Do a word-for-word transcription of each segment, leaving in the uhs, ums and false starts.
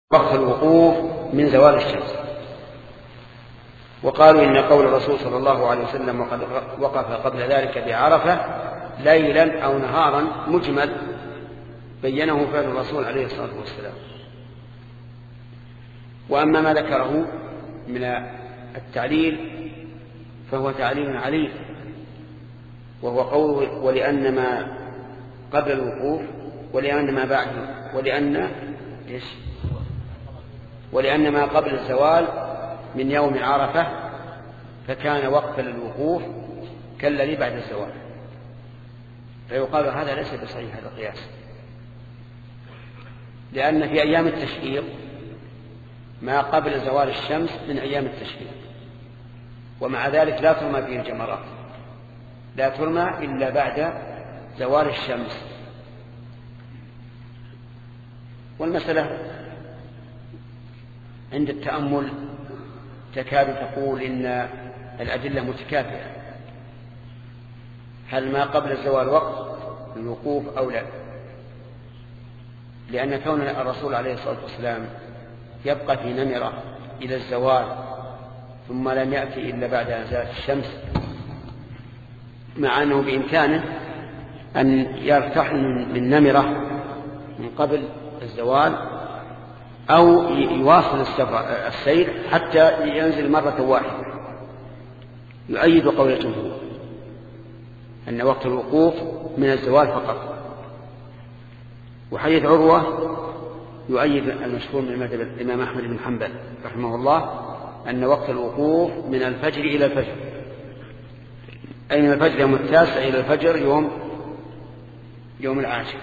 وقت الوقوف من زوال الشمس. وقالوا إن قول الرسول صلى الله عليه وسلم وقد وقف قبل ذلك بعرفة ليلا أو نهارا مجمل بينه فعل الرسول عليه الصلاة والسلام. وأما ما ذكره من التعليل فهو تعليل عليل، وهو قول ولأن ما قبل الوقوف ولأن ما بعده ولأن إيش ولأن ما قبل الزوال من يوم عرفة فكان وقفا للوقوف كالذي بعد الزوال، فيقال هذا ليس بصحيح هذا القياس، لأن في أيام التشريق ما قبل زوال الشمس من أيام التشريق، ومع ذلك لا ترمى فيه الجمرات، لا ترمى إلا بعد زوال الشمس. والمسألة عند التأمل تكاد تقول إن الأدلة متكافئة، هل ما قبل الزوال وقت الوقوف أو لا؟ لأن كون الرسول عليه الصلاة والسلام يبقى في نمرة إلى الزوال ثم لم يأتي إلا بعد أن زالت الشمس، مع أنه بإمكانه أن يرتحل من نمرة من قبل الزوال أو يواصل السير حتى ينزل مرة واحدة، يؤيد قول الجمهور أن وقت الوقوف من الزوال فقط. وحديث عروة يؤيد المشهور من مذهب الإمام أحمد بن حنبل رحمه الله أن وقت الوقوف من الفجر إلى الفجر، أي من الفجر يوم التاسع إلى الفجر يوم يوم العاشر.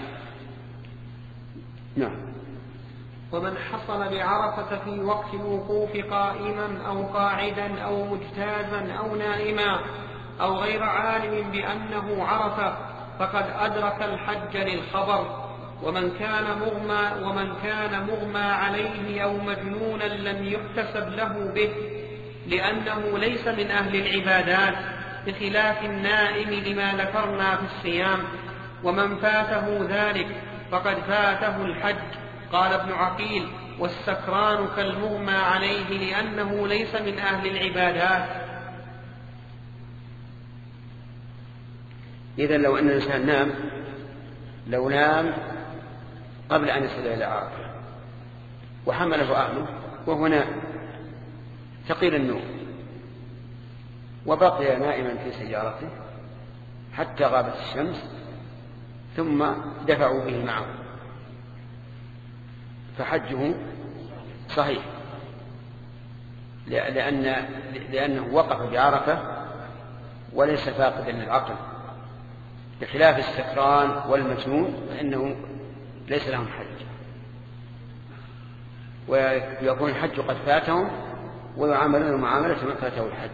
نعم. ومن حصل بعرفة في وقت الوقوف قائما أو قاعدا أو مجتازا أو نائما أو غير عالم بأنه عرف فقد أدرك الحج للخبر. ومن كان مغمى ومن كان مغمى عليه أو مجنونا لم يحتسب له به، لأنه ليس من أهل العبادات بخلاف النائم لما ذكرنا في الصيام. ومن فاته ذلك فقد فاته الحج. قال ابن عقيل: والسكران كالمغمى عليه لأنه ليس من أهل العبادات. إذن لو أن الإنسان نام لو نام قبل أن يصل إلى عرفة وحمله أهله وهو نائم ثقيل النوم وبقي نائما في سيارته حتى غابت الشمس ثم دفعوا به معه، فحجه صحيح، لأن لأنه وقف بعرفة وليس فاقدا للعقل، بخلاف السكران والمجنون فإنه ليس لهم حج، ويكون الحج قد فاتهم ويعاملون معاملة من فاته الحج.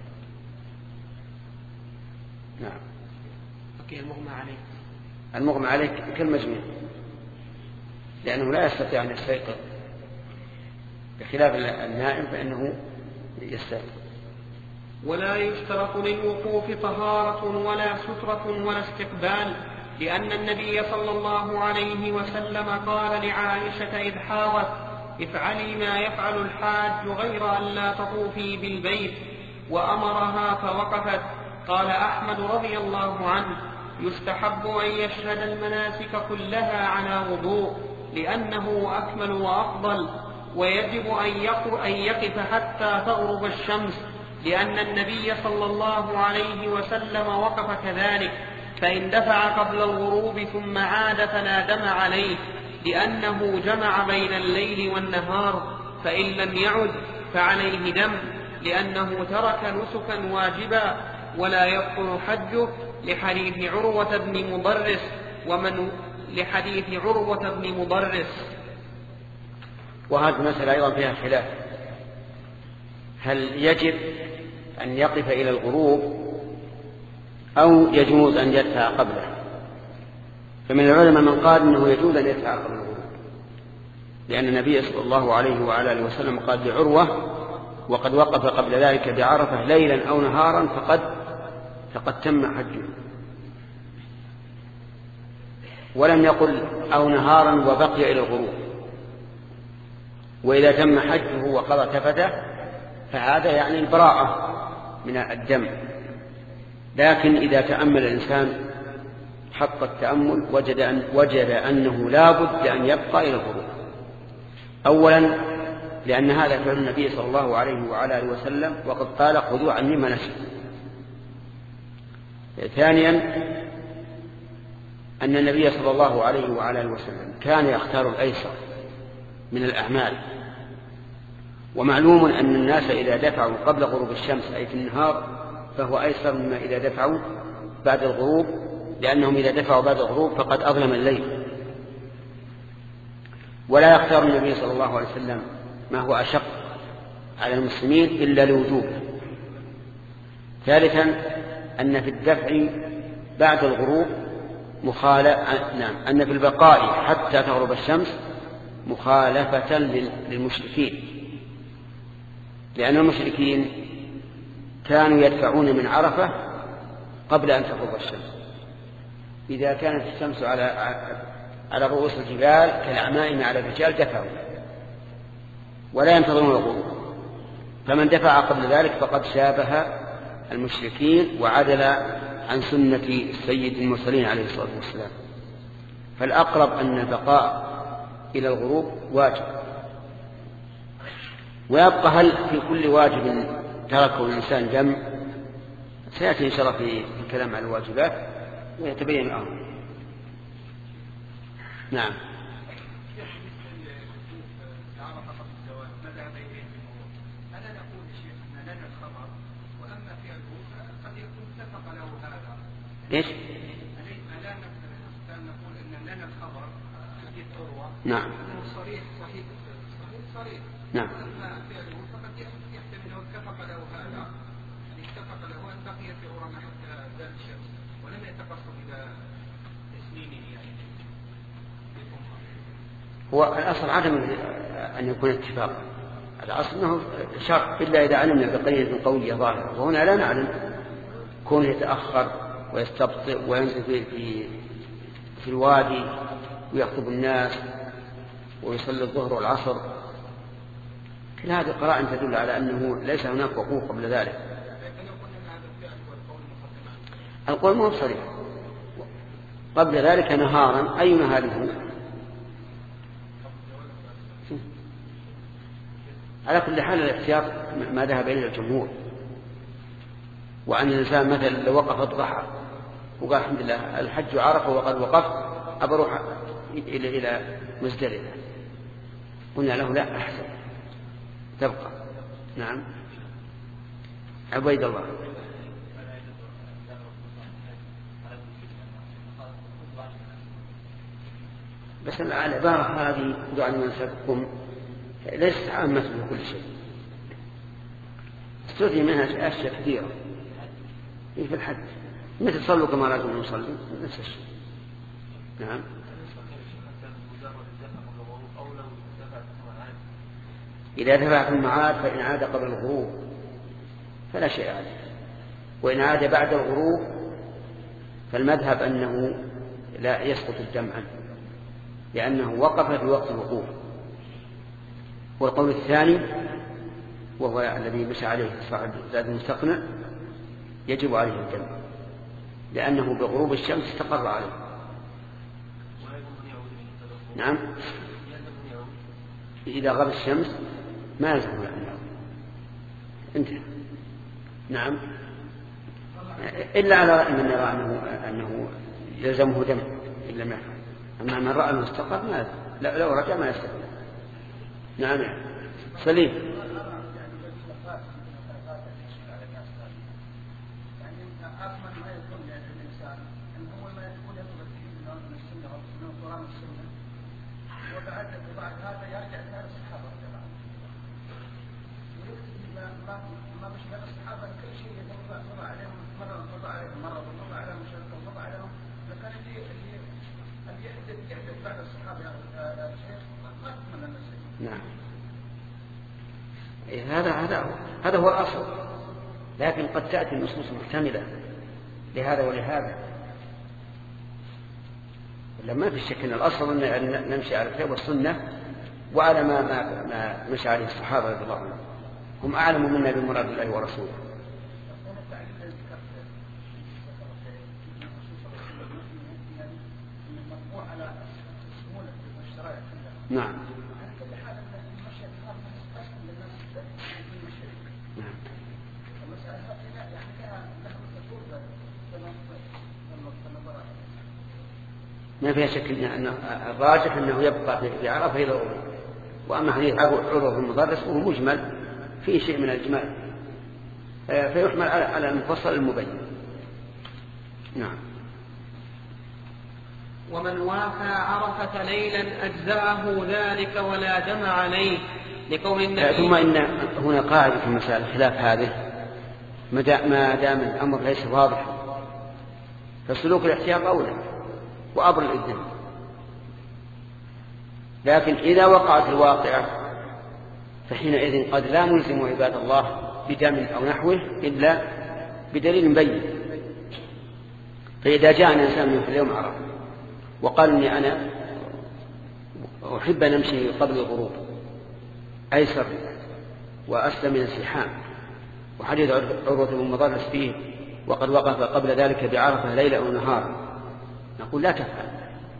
نعم. أوكي. المغمى عليه المغمى عليه كالمجنون لأنه لا يستطيع أن يستيقظ، بخلاف النائم فإنه يستيقظ. ولا يشترط للوقوف طهارة ولا سترة ولا استقبال، لأن النبي صلى الله عليه وسلم قال لعائشة إذ حاضت: افعلي ما يفعل الحاج غير أن لا تطوفي بالبيت، وأمرها فوقفت. قال أحمد رضي الله عنه: يستحب أن يشهد المناسك كلها على وضوء لأنه أكمل وأفضل، ويجب أن يقف حتى تغرب الشمس، لأن النبي صلى الله عليه وسلم وقف كذلك، فإن دفع قبل الغروب ثم عاد فلا دم عليه، لأنه جمع بين الليل والنهار، فإن لم يعد فعليه دم، لأنه ترك نسكا واجبا ولا يبطل حجه، لحديث عروة بن مضرس ومن لحديث عروة بن مضرس. وهذه المسألة أيضا فيها خلاف، هل يجب أن يقف إلى الغروب أو يجوز أن يدفع قبله؟ فمن العلماء من قال إنه يجوز أن يدفع قبل الغروب، لأن النبي صلى الله عليه وعلى آله وسلم قال لعروة: وقد وقف قبل ذلك بعرفة ليلا أو نهارا فقد فقد تم حجه، ولم يقل أو نهارا وبقي إلى الغروب. وإذا تم حجه وقضى تفته فهذا يعني البراءة من الدم. لكن إذا تأمل الإنسان حق التأمل وجد, أن وجد أنه لا بد أن يبقى إلى الغروب. أولا لأن هذا فعل النبي صلى الله عليه وعلى آله وسلم وقد قال خذوا عني مناسككم. ثانيا أن النبي صلى الله عليه وعلى آله وسلم كان يختار الأيسر من الأعمال، ومعلوم أن الناس إذا دفعوا قبل غروب الشمس أي في النهار فهو أيسر مما إذا دفعوا بعد الغروب، لأنهم إذا دفعوا بعد الغروب فقد أظلم الليل. ولا يختار النبي صلى الله عليه وسلم ما هو أشق على المسلمين إلا لوجوبه. ثالثا أن في الدفع بعد الغروب مخالفة، نعم أن في البقاء حتى تغرب الشمس مخالفة للمشركين، لأن المشركين كانوا يدفعون من عرفة قبل أن تغرب الشمس. إذا كانت الشمس على على رؤوس الجبال كالعمائم على الرجال دفعوا ولا ينتظرون الغروب، فمن دفع قبل ذلك فقد شابه المشركين وعدل عن سنة سيد المرسلين عليه الصلاة والسلام. فالأقرب أن البقاء إلى الغروب واجب. ويبقى هل في كل واجب تركه الإنسان دم؟ سيأتي إن شاء الله في الكلام على الواجبات ويتبين الأمر. نعم. ليش؟ نعم. صريح صحيح صريح. نعم. هو الأصل عدم أن يكون اتفاقا، الأصل أنه شرط إلا إذا علمنا بقرينة قولية ظاهرة، وهنا لا نعلم. كون يتأخر ويستبطئ وينزل في في الوادي ويخطب الناس ويصلي الظهر والعصر، كل هذه قرائن تدل على أنه ليس هناك وقوف قبل ذلك. القول مو صريح. قبل ذلك نهارا، أي نهار هو؟ على كل حال الاحتياط ما ذهب إليه الجمهور، وأن الإنسان مثلا لو وقف الضحى وقال الحمد لله الحج عرفه وقد وقفت أبروح إلى إلى مزدلفة، قلنا له لا، أحسن تبقى. نعم. عبيد الله. بس العبارة هذه دعوا لمنسككم ليست عامة بكل شيء، استثني منها أشياء كثيرة في الحج، مثل صلوا كما رأيتم نصلي نفس الشيء. نعم. إذا دفع في المعاد فإن عاد قبل الغروب فلا شيء عليه، وإن عاد بعد الغروب فالمذهب أنه لا يسقط الدم عنه لأنه وقف في وقت الوقوف. والقول الثاني وهو الذي مشى عليه صاحب زاد المستقنع يجب عليه الدم لأنه بغروب الشمس استقر عليه. نعم. إذا غاب الشمس ما يلزم الأمر انتهى. نعم. إلا على رأي من يرى أنه, أنه يلزمه دم إلا ما، أما من رأى المستقر ما لا، لو رجع ما يستقر. نعم. سليم. نعم. هذا هذا هذا هو الأصل، لكن قد تأتي النصوص محتملة لهذا ولهذا. لما في الشك أن الأصل أن نمشي على الكتاب والسنة، وعلى ما, ما, ما مشى عليه الصحابة رضي الله عنهم، هم أعلم منا بمراد الله ورسوله. نعم. ما فيها شك أن الراجح أنه يبقى في عرفة إلى أوله، وأما حديث عروة المضرس وهو مجمل فيه شيء من الإجمال فيحمل على المفصل المبين. نعم. ومن وافى عرفة ليلا أجزأه ذلك ولا دم عليه لقول النبي. ثم إن هنا قاعدة في مسائل الخلاف هذه، ما دام الأمر ليس واضح فسلوك الاحتياط أولى وأبر الإذن، لكن إذا وقعت الواقعة فحينئذ قد لا نلزم عباد الله بدم أو نحوه إلا بدليل مبين. فإذا جاء إنسان من في اليوم عرف وقال إني أنا أحب أن أمشي قبل الغروب أيسر وأسلم من الزحام، وحديث عروة بن مضرس فيه وقد وقف قبل ذلك بعرفة ليلة أو نهار، نقول لا تفعل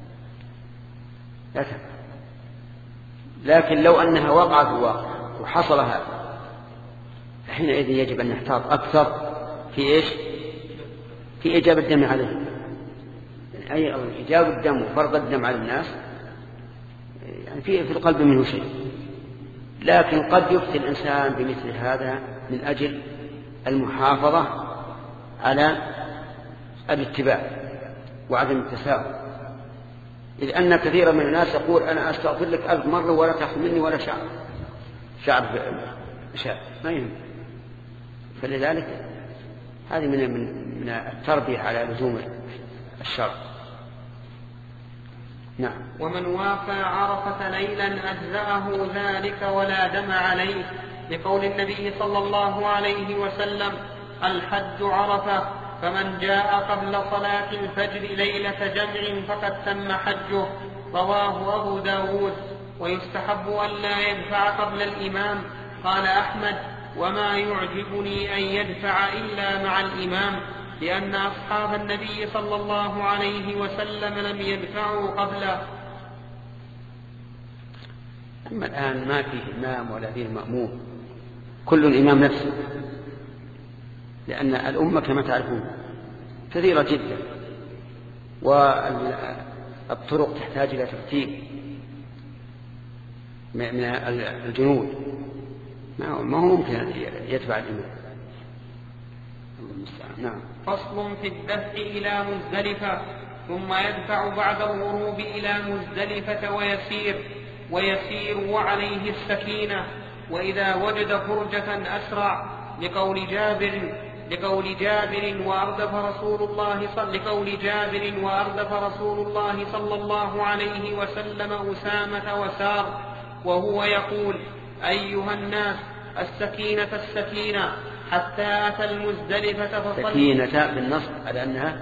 لا تفعل. لكن لو أنها وقعت في الواقع وحصل هذا فحينئذ يجب أن نحتاط أكثر في إيش؟ في إجابة الدم عليه، يعني أي أو إجابة الدم وفرض الدم على الناس يعني في في القلب منه شيء، لكن قد يفتي الإنسان بمثل هذا من أجل المحافظة على الاتباع وعدم التساهل، إذ أن كثيرا من الناس يقول أنا أستغفر لك ألف مرة ولا تأخذ مني ولا شعر شعر شعر ما يهم. فلذلك هذه من من التربية على لزوم الشرع. نعم. ومن وافى عرفة ليلا أجزأه ذلك ولا دم عليه لقول النبي صلى الله عليه وسلم الحج عرفة، فمن جاء قبل صلاة الفجر ليلة جمع فقد تم حجه. رواه أبو داود. ويستحب أن لا يدفع قبل الإمام. قال أحمد وما يعجبني أن يدفع إلا مع الإمام، لأن أصحاب النبي صلى الله عليه وسلم لم يدفعوا قبله. أما الآن ما فيه إمام ولا فيه مأموم، كل الإمام نفسه، لأن الأمة كما تعرفون كثيرة جدا والطرق تحتاج إلى ترتيب من الجنود، ما هو ممكن يتبع الإمام. نعم. فصل في الدفع إلى مزدلفة، ثم يدفع بعد الغروب إلى مزدلفة ويسير ويسير وعليه السكينة، وإذا وجد فرجة أسرع لقول جابر لقول جابر وأردف رسول الله صلى لقول جابر وأردف رسول الله صلى الله عليه وسلم أسامة وسار وهو يقول أيها الناس السكينة السكينة حتى أتى المزدلفة فصلى. سكينة بالنصب على أنها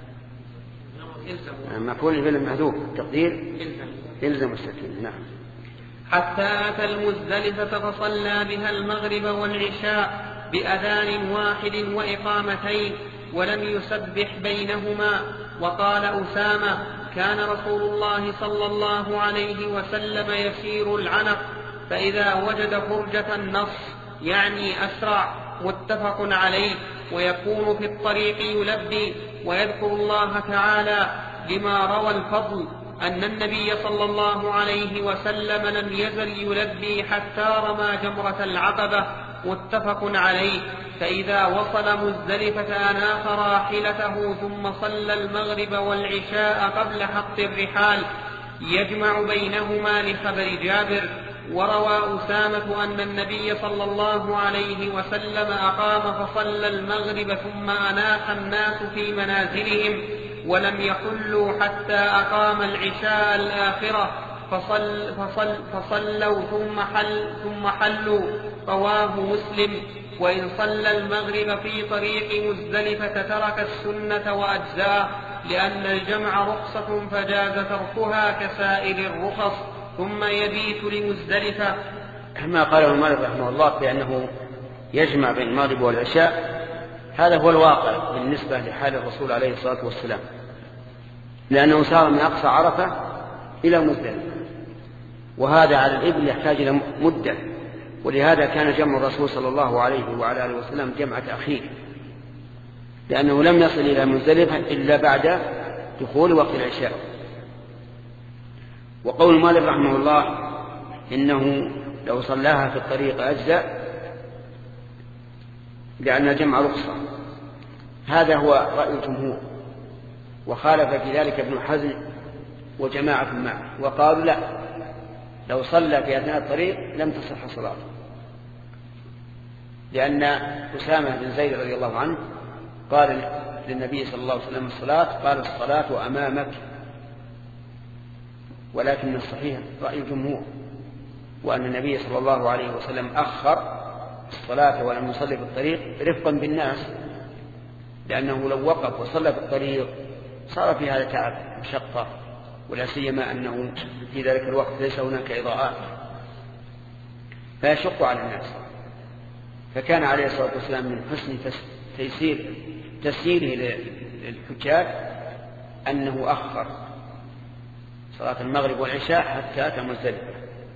مفعول به المحذوف تقدير يلزم السكينة. نعم. حتى أتى المزدلفة فصلى بها المغرب والعشاء بأذان واحد وإقامتين ولم يسبح بينهما. وقال أسامة كان رسول الله صلى الله عليه وسلم يسير العنق فإذا وجد فرجة النص يعني أسرع، متفق عليه. ويكون في الطريق يلبي ويذكر الله تعالى لما روى الفضل أن النبي صلى الله عليه وسلم لم يزل يلبي حتى رمى جمرة العقبة، متفق عليه. فإذا وصل مزدلفة أناخ راحلته ثم صلى المغرب والعشاء قبل حق الرحال يجمع بينهما لخبر جابر. وروى أسامة أن النبي صلى الله عليه وسلم أقام فصلى المغرب ثم أناخ الناس في منازلهم ولم يحلوا حتى أقام العشاء الآخرة فصل فصل فصلوا ثم حل ثم حلوا. رواه مسلم. وإن صلى المغرب في طريق مزدلفة ترك السنة وأجزاه، لأن الجمع رخصة فجاز تركها كسائر الرخص. ثم يبيت لمزدلفة. ما قاله مالك رحمه الله بأنه يجمع بين المغرب والعشاء هذا هو الواقع بالنسبة لحال الرسول عليه الصلاة والسلام، لأنه سار من أقصى عرفة إلى مزدلفة، وهذا على الإبل يحتاج إلى مدة، ولهذا كان جمع الرسول صلى الله عليه وعلى آله وسلم جمع تأخير، لأنه لم يصل إلى مزدلفة إلا بعد دخول وقت العشاء. وقول مالك رحمه الله إنه لو صلاها في الطريق أجزاء لأن الجمع رخصة، هذا هو رأي الجمهور، وخالف في ذلك ابن حزم وجماعة معه، وقالوا لا، لو صلى في أثناء الطريق لم تصح صلاته، لأن أسامة بن زيد رضي الله عنه قال للنبي صلى الله عليه وسلم الصلاة، قال الصلاة أمامك، ولكن الصحيح رأي الجمهور، وأن النبي صلى الله عليه وسلم أخر الصلاة ولم يصلي في الطريق رفقا بالناس، لأنه لو وقف وصلى في الطريق صار في هذا تعب مشقة، ولا سيما أنه في ذلك الوقت ليس هناك إضاءات فيشق على الناس. فكان عليه الصلاة والسلام من حسن تيسير تسييره للحجاج أنه أخر صلاة المغرب والعشاء حتى أتى مزدلفة.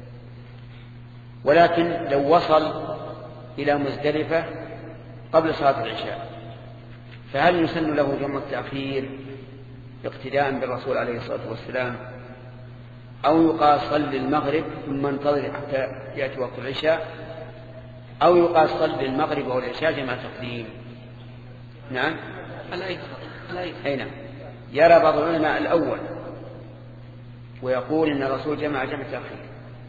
ولكن لو وصل إلى مزدلفة قبل صلاة العشاء فهل يسن له جمع التأخير اقتداء بالرسول عليه الصلاة والسلام، أو يقال صل المغرب ثم انتظر حتى يأتي وقت العشاء، أو يقال صل المغرب والعشاء جمع تقديم؟ نعم أي نعم. يرى بعض العلماء الأول ويقول إن الرسول جمع جمع تأخير،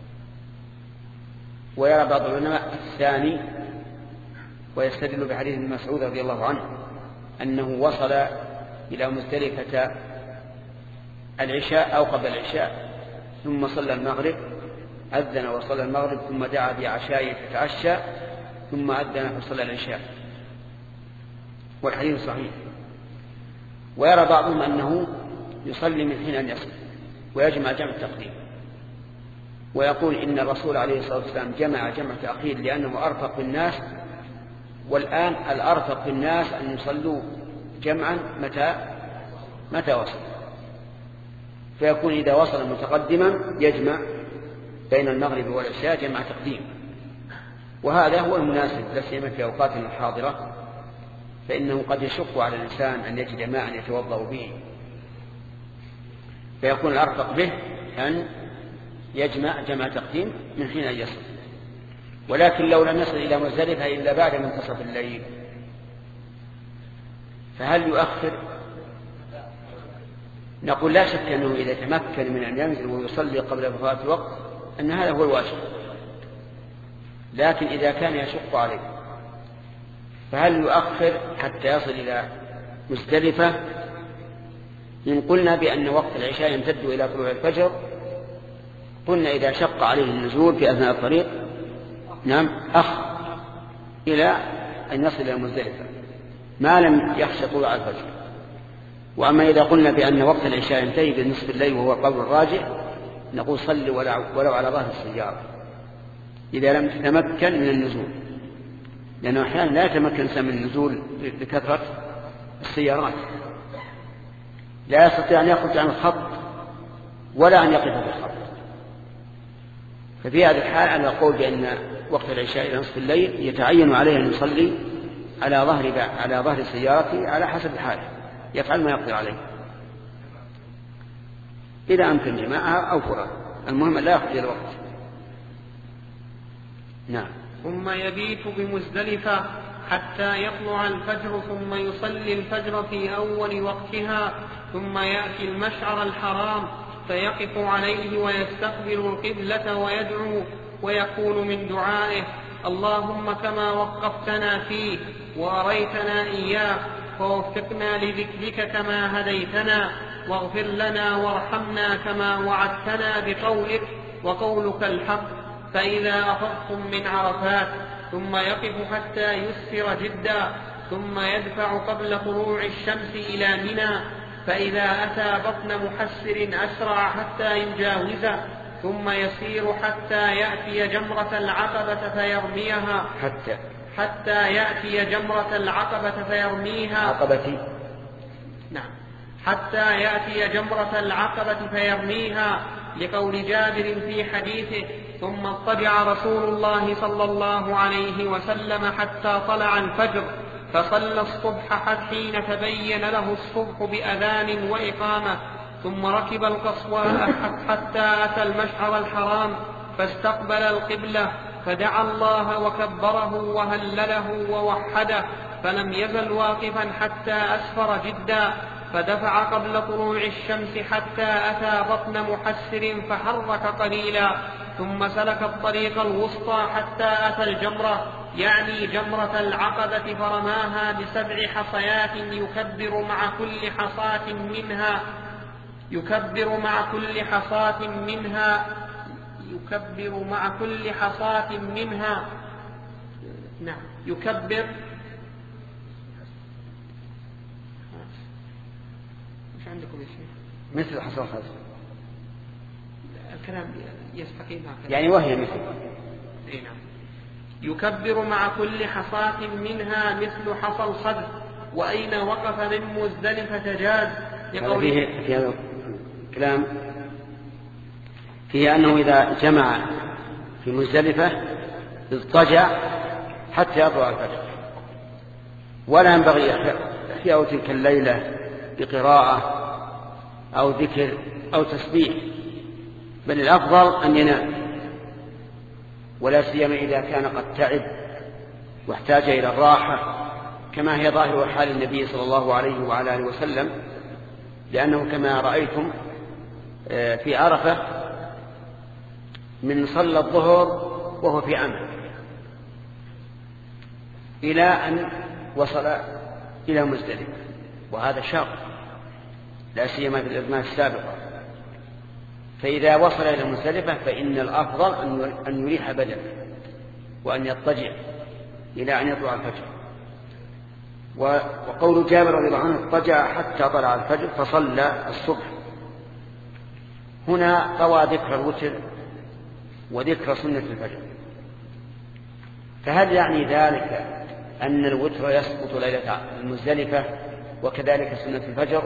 ويرى بعض العلماء الثاني ويستدل بحديث ابن مسعود رضي الله عنه أنه وصل إلى مزدلفة العشاء أو قبل العشاء ثم صلى المغرب، أذن وصلى المغرب ثم دعا بعشاء فتعشى ثم أذن وصلى العشاء، والحديث صحيح. ويرى بعضهم أنه يصلي من حين أن يصل ويجمع جمع التقديم، ويقول إن الرسول عليه الصلاة والسلام جمع جمع تأخير لأنه أرفق بالناس، والآن الأرفق بالناس أن يصلوا جمعا متى متى وصل، فيكون إذا وصل متقدما يجمع بين المغرب والعشاء جمع تقديم، وهذا هو المناسب لا سيما في أوقاتنا الحاضرة، فإنه قد يشق على الإنسان أن يجد ماء يتوضأ به، فيكون الأرفق به أن يجمع جمع تقديم من حين أن يصل. ولكن لو لم يصل إلى مزدلفة إلا بعد منتصف الليل فهل يؤخر؟ نقول لا شك أنه إذا تمكن من أن ينزل ويصلي قبل فوات الوقت أن هذا هو الواجب، لكن إذا كان يشق عليه فهل يؤخر حتى يصل إلى مزدلفة؟ إن قلنا بأن وقت العشاء يمتد إلى طلوع الفجر قلنا إذا شق عليه النزول في أثناء الطريق نعم أخ إلى أن يصل إلى مزدلفة ما لم يخشى طلوع الفجر. وأما إذا قلنا بأن وقت العشاء ينتهي بنصف الليل وهو القول الراجح نقول صل ولو على ظهر السيارة إذا لم تتمكن من النزول، لأنه أحيانا لا يتمكن الإنسان من النزول لكثرة السيارات، لا يستطيع أن يخرج عن الخط ولا أن يقف في الخط، ففي هذه الحال على القول بأن وقت العشاء إلى نصف الليل يتعين عليه أن يصلي على ظهر على ظهر سيارته على حسب الحال، يفعل ما يقدر عليه إذا أمكن جماعها أو فرا، المهم لا يخرج الوقت. نعم. ثم يبيت بمزدلفة حتى يطلع الفجر ثم يصلي الفجر في أول وقتها، ثم يأتي المشعر الحرام فيقف عليه ويستقبل القبلة ويدعو ويقول من دعائه: اللهم كما وقفتنا فيه وأريتنا إياه فوفقنا لذكرك كما هديتنا، واغفر لنا وارحمنا كما وعدتنا بقولك وقولك الحق. فإذا أفضتم من عرفات ثم يقف حتى يسفر جدا، ثم يدفع قبل طلوع الشمس إلى منى، فإذا أتى بطن محسر أسرع حتى يجاوزه، ثم يسير حتى يأتي جمرة العقبة فيرميها حتى حتى يأتي جمرة العقبة فيرميها عقبتي نعم حتى يأتي جمرة العقبة فيرميها، لقول جابر في حديثه: ثم اضطجع رسول الله صلى الله عليه وسلم حتى طلع الفجر فصلى الصبح حتى حين تبين له الصبح بأذان وإقامة، ثم ركب القصواء حتى أتى المشعر الحرام فاستقبل القبلة فدعا الله وكبره وهلله ووحده، فلم يزل واقفا حتى أسفر جدا، فدفع قبل طلوع الشمس حتى أتى بطن محسر فحرك قليلا، ثم سلك الطريق الوسطى حتى أتى الجمرة يعني جمرة العقبة فرماها بسبع حصيات يكبر مع كل حصاة منها يكبر مع كل حصاة منها يكبر مع كل حصاة منها نعم يكبر مش عندكم يا شيخ مثل حصى الخز الكلام يستقيم هكذا يعني وهي مثل اي نعم يكبر مع كل حصاة منها مثل حصى الخز، وأين وقف من مزدلفة جاز. هذا فيه في هذا الكلام فيه أنه إذا جمع في مزدلفة اضطجع حتى يطلع الفجر، ولا ينبغي إحياء تلك الليلة بقراءة أو ذكر أو تسبيح، بل الأفضل أن ينام، ولا سيما إذا كان قد تعب واحتاج إلى الراحة، كما هي ظاهر حال النبي صلى الله عليه وعلى آله وسلم، لأنه كما رأيتم في عرفة من صلى الظهر وهو في عمل إلى أن وصل إلى مزدلفة، وهذا شاق لا سيما في الأزمان السابقة. فإذا وصل إلى مزدلفة فإن الأفضل أن يريح بدنه وأن يضطجع إلى أن يطلع الفجر. وقول جابر رضي الله عنه: اضطجع حتى طلع الفجر فصلى الصبح. هنا روى ذكر الوتر وذكر سنة الفجر، فهل يعني ذلك أن الوتر يسقط ليلة المزدلفة وكذلك سنة الفجر،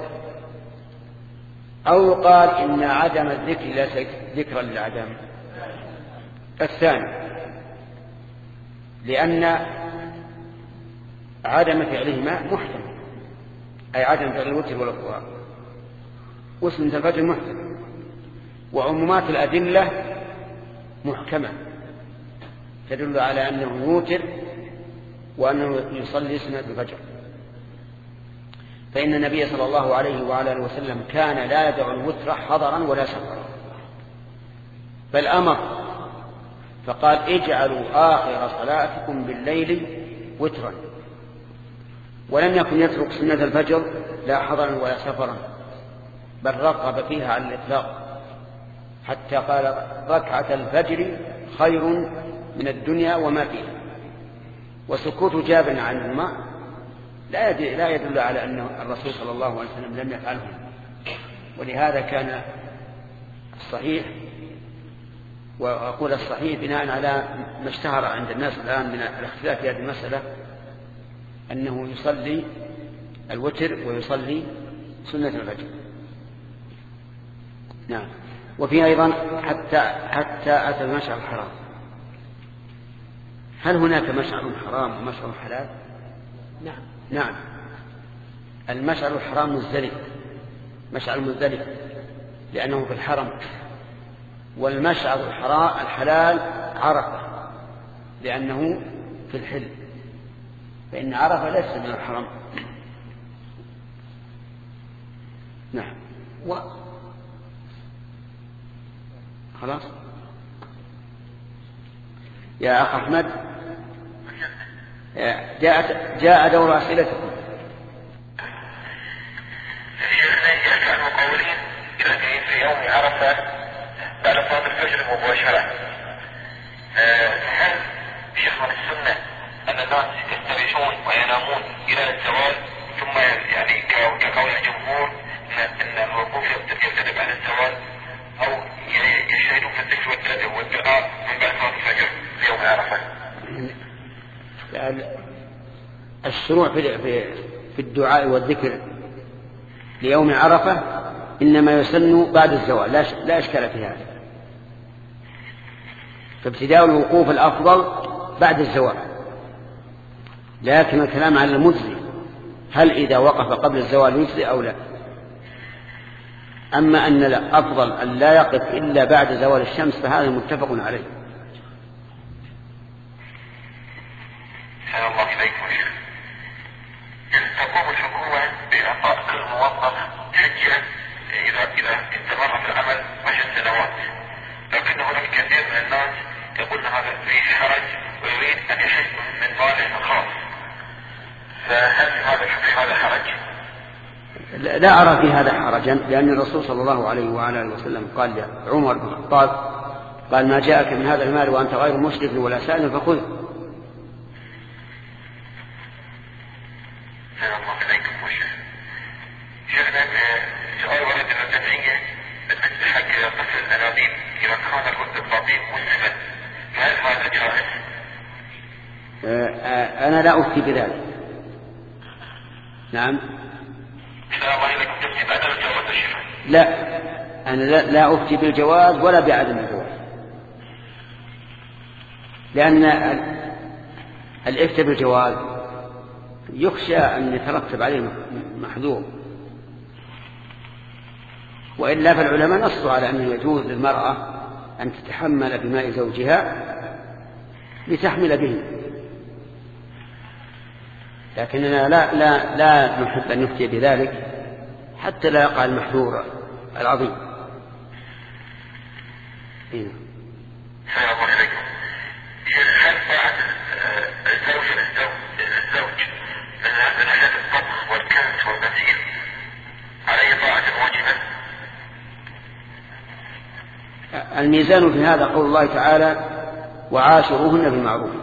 أو يقال إن عدم الذكر ليس ذكرا للعدم؟ الثاني، لأن عدم فعلهما محتمل، أي عدم فعل الوتر والأخرى وسنة الفجر محتمل، وعمومات الأدلة محكمة تدل على أنه يوتر وأنه يصلي سنة الفجر. فإن النبي صلى الله عليه وعلى آله وسلم كان لا يدع الوتر حضرا ولا سفرا، بل أمر فقال: اجعلوا آخر صلاتكم بالليل وترا. ولم يكن يترك سنة الفجر لا حضرا ولا سفرا، بل رغب فيها على الإطلاق، حتى قال: ركعة الفجر خير من الدنيا وما فيها. وسكوت جابر عنهما لا يدل على أن الرسول صلى الله عليه وسلم لم يفعله، ولهذا كان الصحيح، وأقول الصحيح بناء على ما اشتهر عند الناس الآن من الاختلاف في هذه المسألة، أنه يصلي الوتر ويصلي سنة الفجر. نعم. وفي أيضا حتى حتى أتى المشعر الحرام. هل هناك مشعر حرام ومشعر حلال؟ نعم نعم. المشعر الحرام مزدلف، مشعر مزدلف لأنه في الحرم، والمشعر الحلال عرفة لأنه في الحل، فإن عرفة ليس من الحرم. نعم. و خلاص يا أخ أحمد، جاء جاء دور أسئلتكم. يسأل قولين الذي في يوم عرفة بعد صلاة الفجر مباشرة، هل شيخ من السنة أن الناس يستريحون وينامون إلى الزوال، ثم يعني كقول الجمهور أن الوقوف يبتدئ بعد الزوال، أو يجتهدون في الوقوف والدعاء من بعد صلاة الفجر في يوم عرفة؟ الشروع في في الدعاء والذكر ليوم عرفة إنما يسن بعد الزوال، لا إشكال في هذا. فابتداء الوقوف الأفضل بعد الزوال، لكن الكلام على المجزي، هل إذا وقف قبل الزوال يجزي أو لا؟ أما أن الأفضل أن لا يقف إلا بعد زوال الشمس فهذا متفق عليه. حيا الله إليكم يا شيخ. تقوم الحكومة بإعطاء كل موظف حجة إذا إذا استمر في العمل عشر سنوات، لكن هناك كثير من الناس يقول هذا فيه حرج ويريد أن يحج من ماله الخاص، فهل هذا هذا حرج؟ لا أرى في هذا حرجا، لأن الرسول صلى الله عليه وعلى آله وسلم قال لعمر بن الخطاب قال ما جاءك من هذا المال وأنت غير مشرف ولا سائل فخذه. الله إليكم وشيخ. شيخنا سؤال ورد الجمعية بالنسبة حق قصر الأنابيب إذا كان الطبيب مسلما فهل هذا جائز؟ أنا لا أفتي بذلك. نعم. لا أنا لا, لا أفتي بالجواز ولا بعدم الجواز، لأن الإفتاء بالجواز يخشى أن يترتب عليه محذور، وإلا فالعلماء نصوا على أنه يجوز للمرأة أن تتحمل بماء زوجها لتحمل به، لكننا لا, لا, لا نحب أن نفتي بذلك حتى لا يقع المحذور العظيم. السلام عليكم. هل بعد الزوج الزوج من ناحية الطبخ والكنس والغسيل عليه طاعة واجبة؟ الميزان في هذا قول الله تعالى وعاشروهن بالمعروف،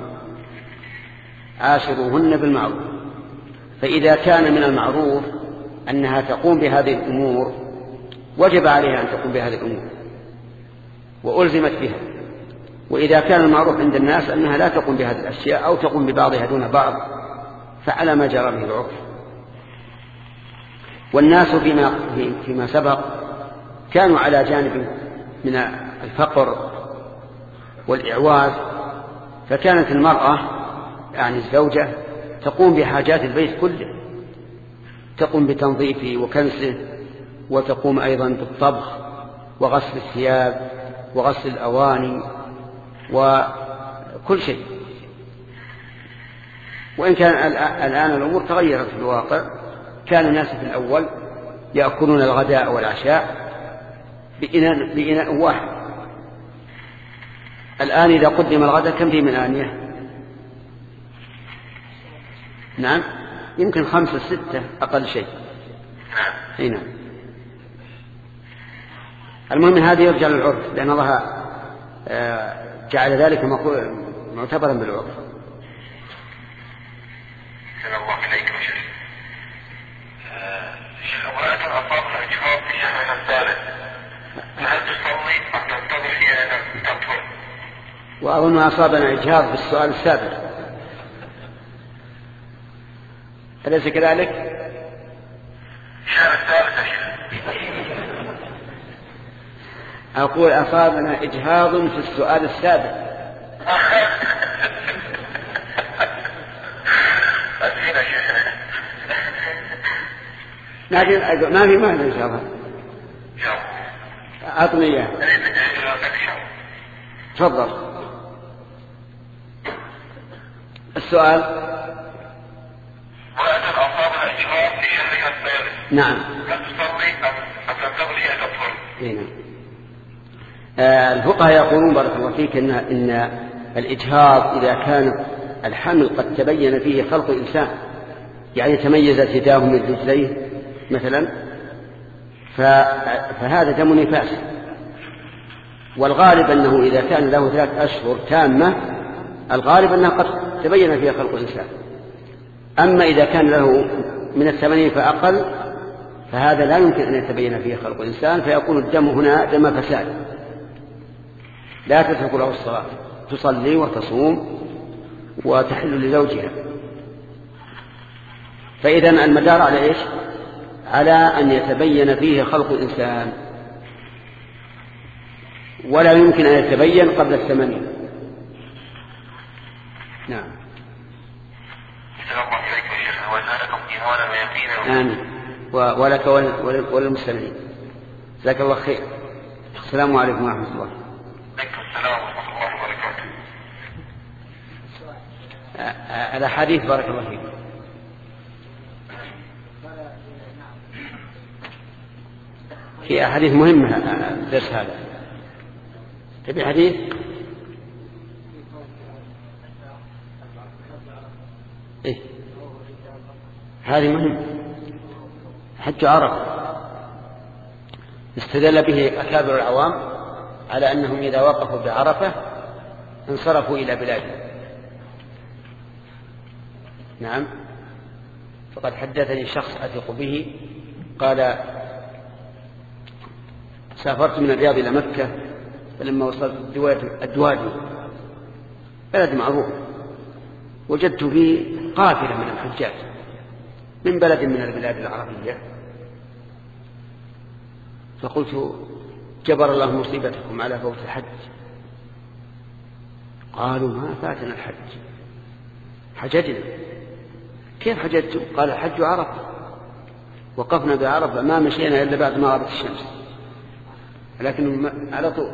عاشروهن بالمعروف، فإذا كان من المعروف أنها تقوم بهذه الأمور وجب عليها أن تقوم بهذه الأمور وألزمت بها، وإذا كان المعروف عند الناس أنها لا تقوم بهذه الأشياء أو تقوم ببعضها دون بعض فعلى ما جرى به العرف. والناس فيما, فيما سبق كانوا على جانب من الفقر والإعواز، فكانت المرأة يعني الزوجة تقوم بحاجات البيت كله، تقوم بتنظيفه وكنسه، وتقوم أيضا بالطبخ وغسل الثياب وغسل الأواني وكل شيء. وإن كان الآن الأمور تغيرت في الواقع، كان الناس في الأول يأكلون الغداء والعشاء بإناء, بإناء واحد، الآن إذا قدم الغداء كم فيه من آنية؟ نعم يمكن خمسة ستة أقل شيء. هنا المهم هذا يرجع للعرف، لأن الله جعل ذلك معتبرا بالعرف. سلام الله عليكم يا شيخ. شيخ امرأة أصابها إجهاض في شهرها الثالث هل تصلي أم تنتظر حين تطهر؟ وأظن أصابنا إجهاض في السؤال السابق، أليس كذلك؟ شهر الثالث يا شيخ. أقول أصابنا إجهاض في السؤال السابق. لكن ما في معنى إن شاء الله. أعطني إياه. تفضل. السؤال. وأنت أصابها إجهاض في شهرها الثالث. نعم. هل تصلي أم تنتظر حين تطهر؟ نعم. آه الفقهاء يقولون بارك الله فيك إن, إن الإجهاض إذا كان الحمل قد تبين فيه خلق الإنسان، يعني تميزت يداه من رجليه مثلا، فهذا دم نفاس، والغالب أنه إذا كان له ثلاث أشهر تامة الغالب أنه قد تبين فيها خلق الإنسان. أما إذا كان له من الثمانين فأقل فهذا لا يمكن أن يتبين فيه خلق الإنسان، فيكون الدم هنا دم فساد. لا تترك له الصلاة، تصلي وتصوم وتحل لزوجها. فإذا المدار على إيش؟ على أن يتبين فيه خلق الإنسان، ولا يمكن أن يتبين قبل الثمانين. نعم. آمين. ولك وللمستمعين. جزاك الله خير. السلام عليكم ورحمة الله. عليكم السلام ورحمة الله وبركاته. الأحاديث بارك الله فيك. في أحاديث مهمة الدرس هذا. تبي حديث؟ إيه؟ هذه مهم. حج عرفة استدل به أكابر العوام على أنهم إذا وقفوا بعرفة انصرفوا إلى بلادهم. نعم. فقد حدثني شخص أثق به قال: سافرت من الرياض إلى مكة، فلما وصلت الدوادي بلد معروف، وجدت فيه قافلة من الحجاج من بلد من البلاد العربية، فقلت: جبر الله مصيبتكم على فوت الحج. قالوا: ما فاتنا الحج، حججنا. كيف حججتم؟ قال: الحج عرفة، وقفنا بعرفة ما مشينا إلا بعد ما غابت الشمس، لكن على طول.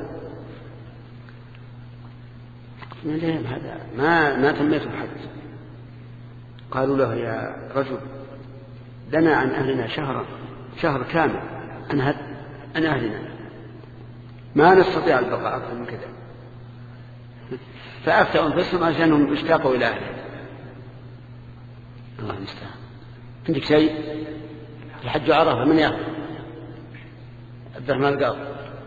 هذا ما ما تميت الحج. قالوا له: يا رجل، لنا عن أهلنا شهرا شهر كامل عن عن أهلنا، ما نستطيع البقاء أكثر من كذا. فأفتوا أنفسهم عشانهم اشتاقوا إلى أهلهم. الله المستعان. عندك شيء؟ الحج عرفة من يأخذ؟ عبد الرحمن القاضي.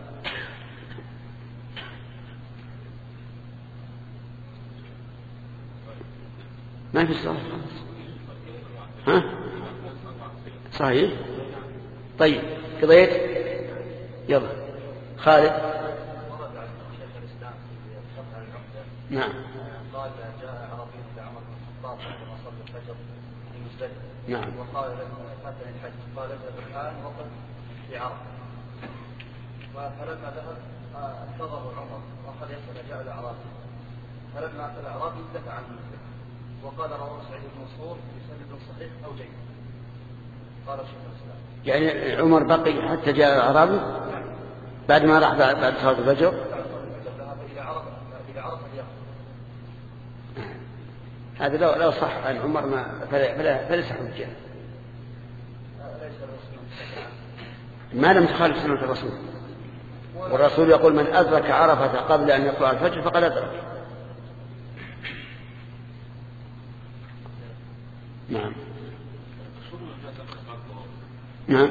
ما في الصلاة خلاص. ها؟ صحيح. طيب قضيت. يلا خالد. نعم. قال: جاء عربي إلى عمر بن الخطاب بعدما صلى الفجر في مزدلفة. نعم. وقال له: فاتني الحج. قال: اذهب الآن وقف في عرفة. فلما ذهب انتظر عمر وقال يسأل جاء الأعرابي، فلما أتى الأعرابي دفع عن المسلم. وقال رواه سعيد بن منصور بسند صحيح أو جيد. قال الشيخ الإسلام. يعني عمر بقي حتى جاء الأعرابي بعد ما راح بعد صلاة الفجر. ذهب إلى عرفة إلى عرفة اليوم. هذا لو لو صح عن عمر ما فلا فليس حجة، ما لم تخالف سنة الرسول. والرسول يقول: من أدرك عرفة قبل أن يطلع الفجر فقد أدرك. نعم. نعم.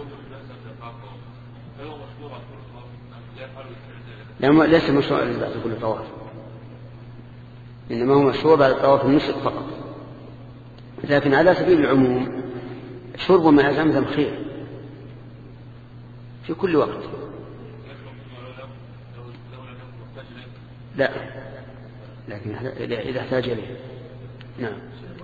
ليس مشروع بعد كل طواف، إنما هو مشروع بعد الطواف النسك فقط. لكن على سبيل العموم شرب ماء زمزم خير في كل وقت. لا، لكن إذا احتاج إليه. نعم.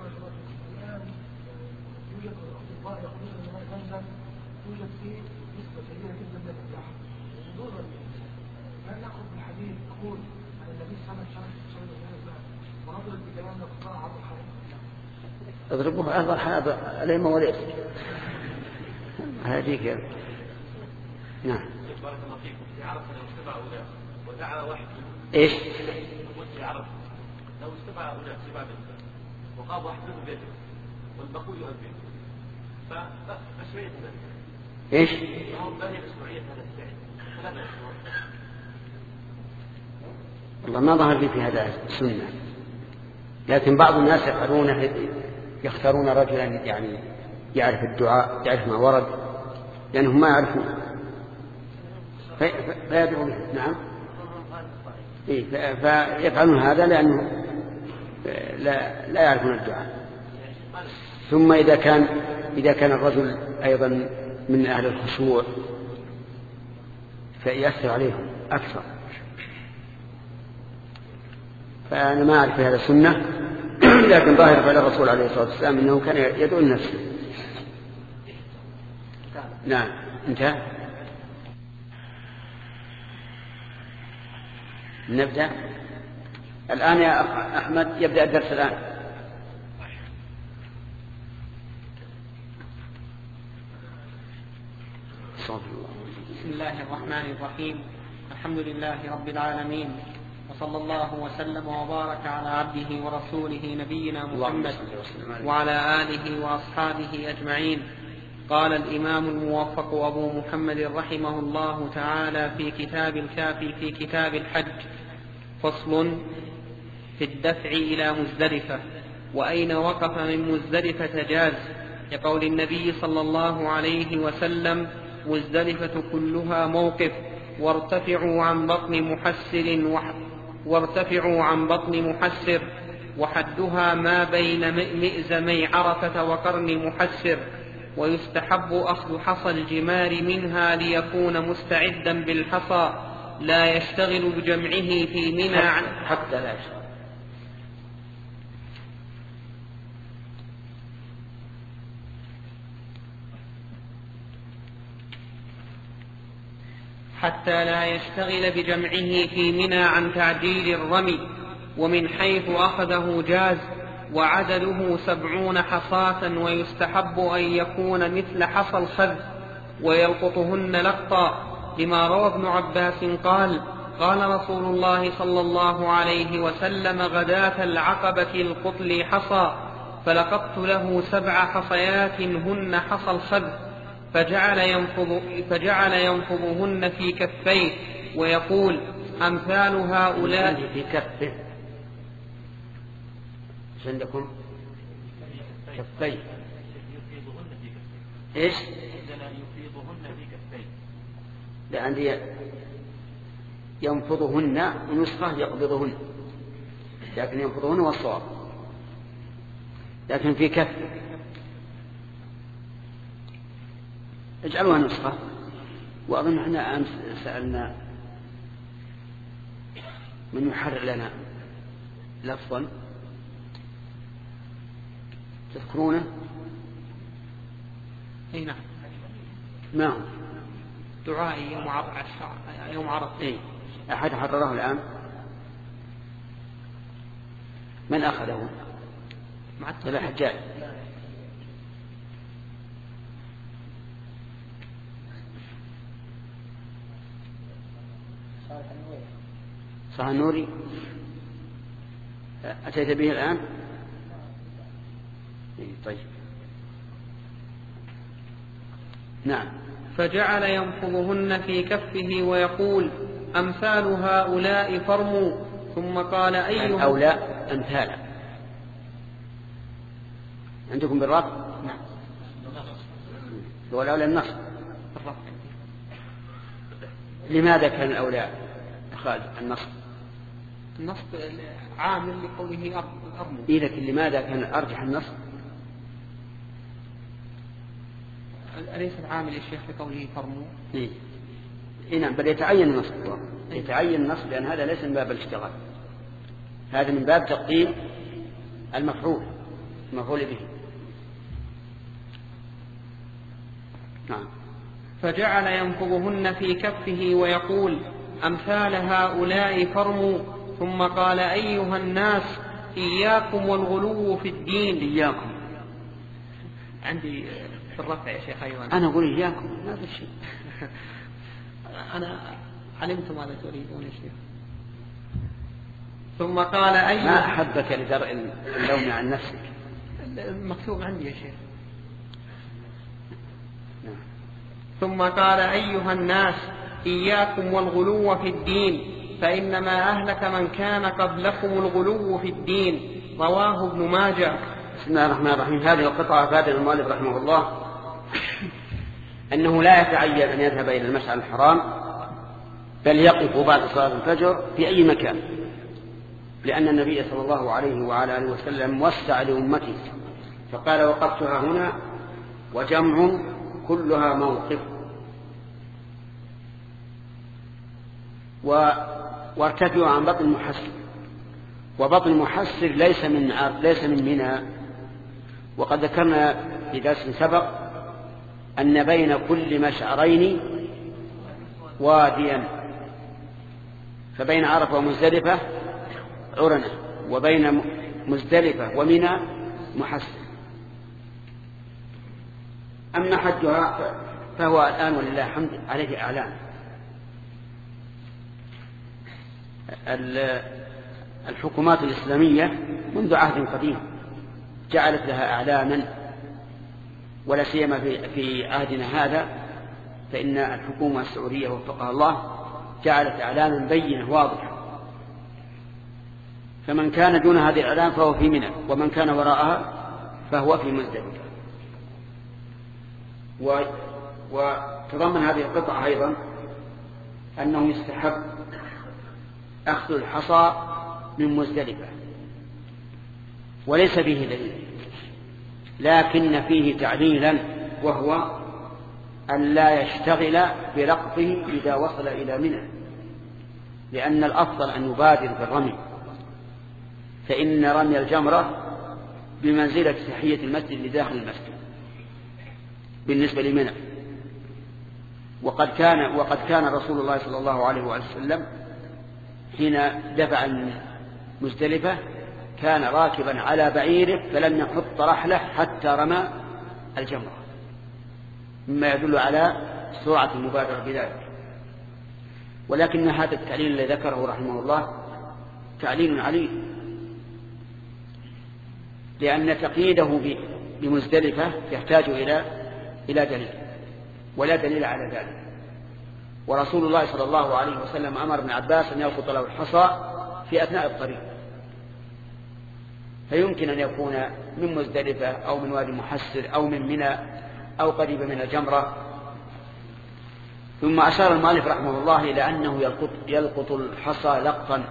يوجد فيه نسبة كبيرة جدا من الرياح. دون ما نأخذ بالحديث نقول أن النبي صلى الله عليه وسلم ونضرب بكلام القطاع عبد الحرام. اضربوه أهضر حاضر عليه مواليد هذه كذا. نعم. بارك الله فيكم. في عرفة لو استبع أولاد ودعا واحد إيش؟ في عرفة لو استبع أولاد سبع بنت وقام واحد منهم بيده والبقول يؤذن فأسمعية ذلك. إيش؟ هم بني أسمعية هذا الفعل فلا نشعر. والله ما ظهر لي في هذا السنة، لكن بعض الناس يفعلونه، يختارون رجلا يعني يعرف الدعاء، يعرف ما ورد، لأنهم ما يعرفون فيدعو به. نعم. إيه فيفعلون هذا لأنه لا, لا يعرفون الدعاء. ثم إذا كان إذا كان الرجل أيضا من أهل الخشوع فيأثر عليهم أكثر. فأنا ما أعرف هذا السنة، لكن ظاهر فعل الرسول عليه الصلاة والسلام أنه كان يدعو لنفسه. نعم انتهى. نبدأ الآن يا أخ أحمد، يبدأ الدرس الآن. بسم الله الرحمن الرحيم. الحمد لله رب العالمين، وصلى الله وسلم وبارك على عبده ورسوله نبينا محمد وعلى آله وأصحابه أجمعين. قال الإمام الموفق أبو محمد رحمه الله تعالى في كتاب الكافي في كتاب الحج: فصل في الدفع إلى مزدلفة. وأين وقف من مزدلفة جاز، لقول النبي صلى الله عليه وسلم: مزدلفة كلها موقف، وارتفعوا عن بطن محسر وح وارتفعوا عن بطن محسر وحدها ما بين مئزمي عرفة وقرن محسر. ويستحب أخذ حصى الجمار منها ليكون مستعدا بالحصى، لا يشتغل بجمعه في منى عن حتى لا يشتغل حتى لا يشتغل بجمعه في منى عن تعجيل الرمي. ومن حيث أخذه جاز، وعدله سبعون حصاة، ويستحب أن يكون مثل حصى الخذ ويلقطهن لقطا، لما روى ابن عباس قال: قال رسول الله صلى الله عليه وسلم: غداة العقبة القط لي حصى، فلقطت له سبع حصيات هن حصى الخذ، فجعل ينفض فجعل ينفضهن في كفيه ويقول: أمثال هؤلاء في كفه. عندكم كفيه ايش؟ لا عندي ينفضهن ونسخة يقبضهن، لكن ينفضهن والصواب، لكن في كف. اجعلوها نسخة. وأظن احنا أمس سألنا من يحرر لنا لفظا تذكرونه؟ اي نعم. ما هو؟ دعائي يوم عرض يوم عرض اي أحد حرره الآن؟ من أخذه؟ مع الحجاج. صح النوري أتيت به الآن؟ طيب نعم. فجعل ينفضهن في كفه ويقول: أمثال هؤلاء فرموا. ثم قال: أيها هؤلاء أمثالا. عندكم بالرفع؟ نعم. هو الأولى النصب. لماذا كان الأولى أخذ النصب؟ النصب عامل لقوله أرموا. إيه لكن لماذا كان أرجح النصب؟ أليس العامل يا شيخ لقوله فرموا؟ إيه. إيه نعم، بل يتعين النصب. يتعين النصب لأن هذا ليس من باب الاشتغال، هذا من باب تقديم المفعول المفعول به. نعم. فجعل ينفضهن في كفه ويقول: أمثال هؤلاء فرموا. ثم قال: أيها الناس، إياكم والغلو في الدين. إياكم عندي في الرفع يا شيخ. أيضا أنا أقول إياكم، ما في شيء. أنا علمت ماذا تريدون يا شيخ. ثم قال: أيها ما أحبك لدرء اللوم عن نفسك. المكتوب عندي يا شيخ. نعم. ثم قال: أيها الناس، إياكم والغلو في الدين، فإنما أهلك من كان قبلكم الغلو في الدين. رواه ابن ماجه. بسم الله الرحمن الرحيم. هذه القطعة أفاد المؤلف رحمه الله أنه لا يتعين أن يذهب إلى المشعر الحرام، بل يقف بعد صلاة الفجر في أي مكان، لأن النبي صلى الله عليه وعلى آله وسلم وسع لأمته فقال: وقفتها هنا وجمع كلها موقف. وارتفعوا عن بطن محسن. وبطن محسر ليس من ليس من منى. وقد ذكرنا في درس سبق أن بين كل مشعرين واديا، فبين عرفة ومزدلفة عرنة، وبين مزدلفة ومنى محسر. أما حجها فهو الآن ولله الحمد عليه إعلان. الحكومات الإسلامية منذ عهد قديم جعلت لها أعلاما، ولا سيما في عهدنا هذا، فإن الحكومة السعودية وفقها الله جعلت أعلاما بينة واضحة، فمن كان دون هذه الأعلام فهو في منى، ومن كان وراءها فهو في مزدلفة. وتضمن هذه القطعة أيضا أنه يستحب أخذ الحصى من مزدلفة، وليس فيه دليل، لكن فيه تعليلا، وهو أن لا يشتغل بلقطه إذا وصل إلى منى، لأن الأفضل أن يبادر بالرمي، فإن رمي الجمرة بمنزلة تحية المسجد لداخل المسجد بالنسبة لمنى. وقد كان وقد كان رسول الله صلى الله عليه وسلم حين دفع مزدلفة كان راكبا على بعيره فلم يحط رحله حتى رمى الجمرة، مما يدل على سرعة المبادرة بذلك. ولكن هذا التعليل الذي ذكره رحمه الله تعليل عليل، لأن تقييده بمزدلفة يحتاج إلى إلى دليل، ولا دليل على ذلك. ورسول الله صلى الله عليه وسلم أمر ابن عباس أن يلقط له الحصى في أثناء الطريق، فيمكن أن يكون من مزدلفة أو من وادي محسر أو من منى أو قريب من الجمرة. ثم أشار المؤلف رحمه الله إلى أنه يلقط, يلقط الحصى لقطا،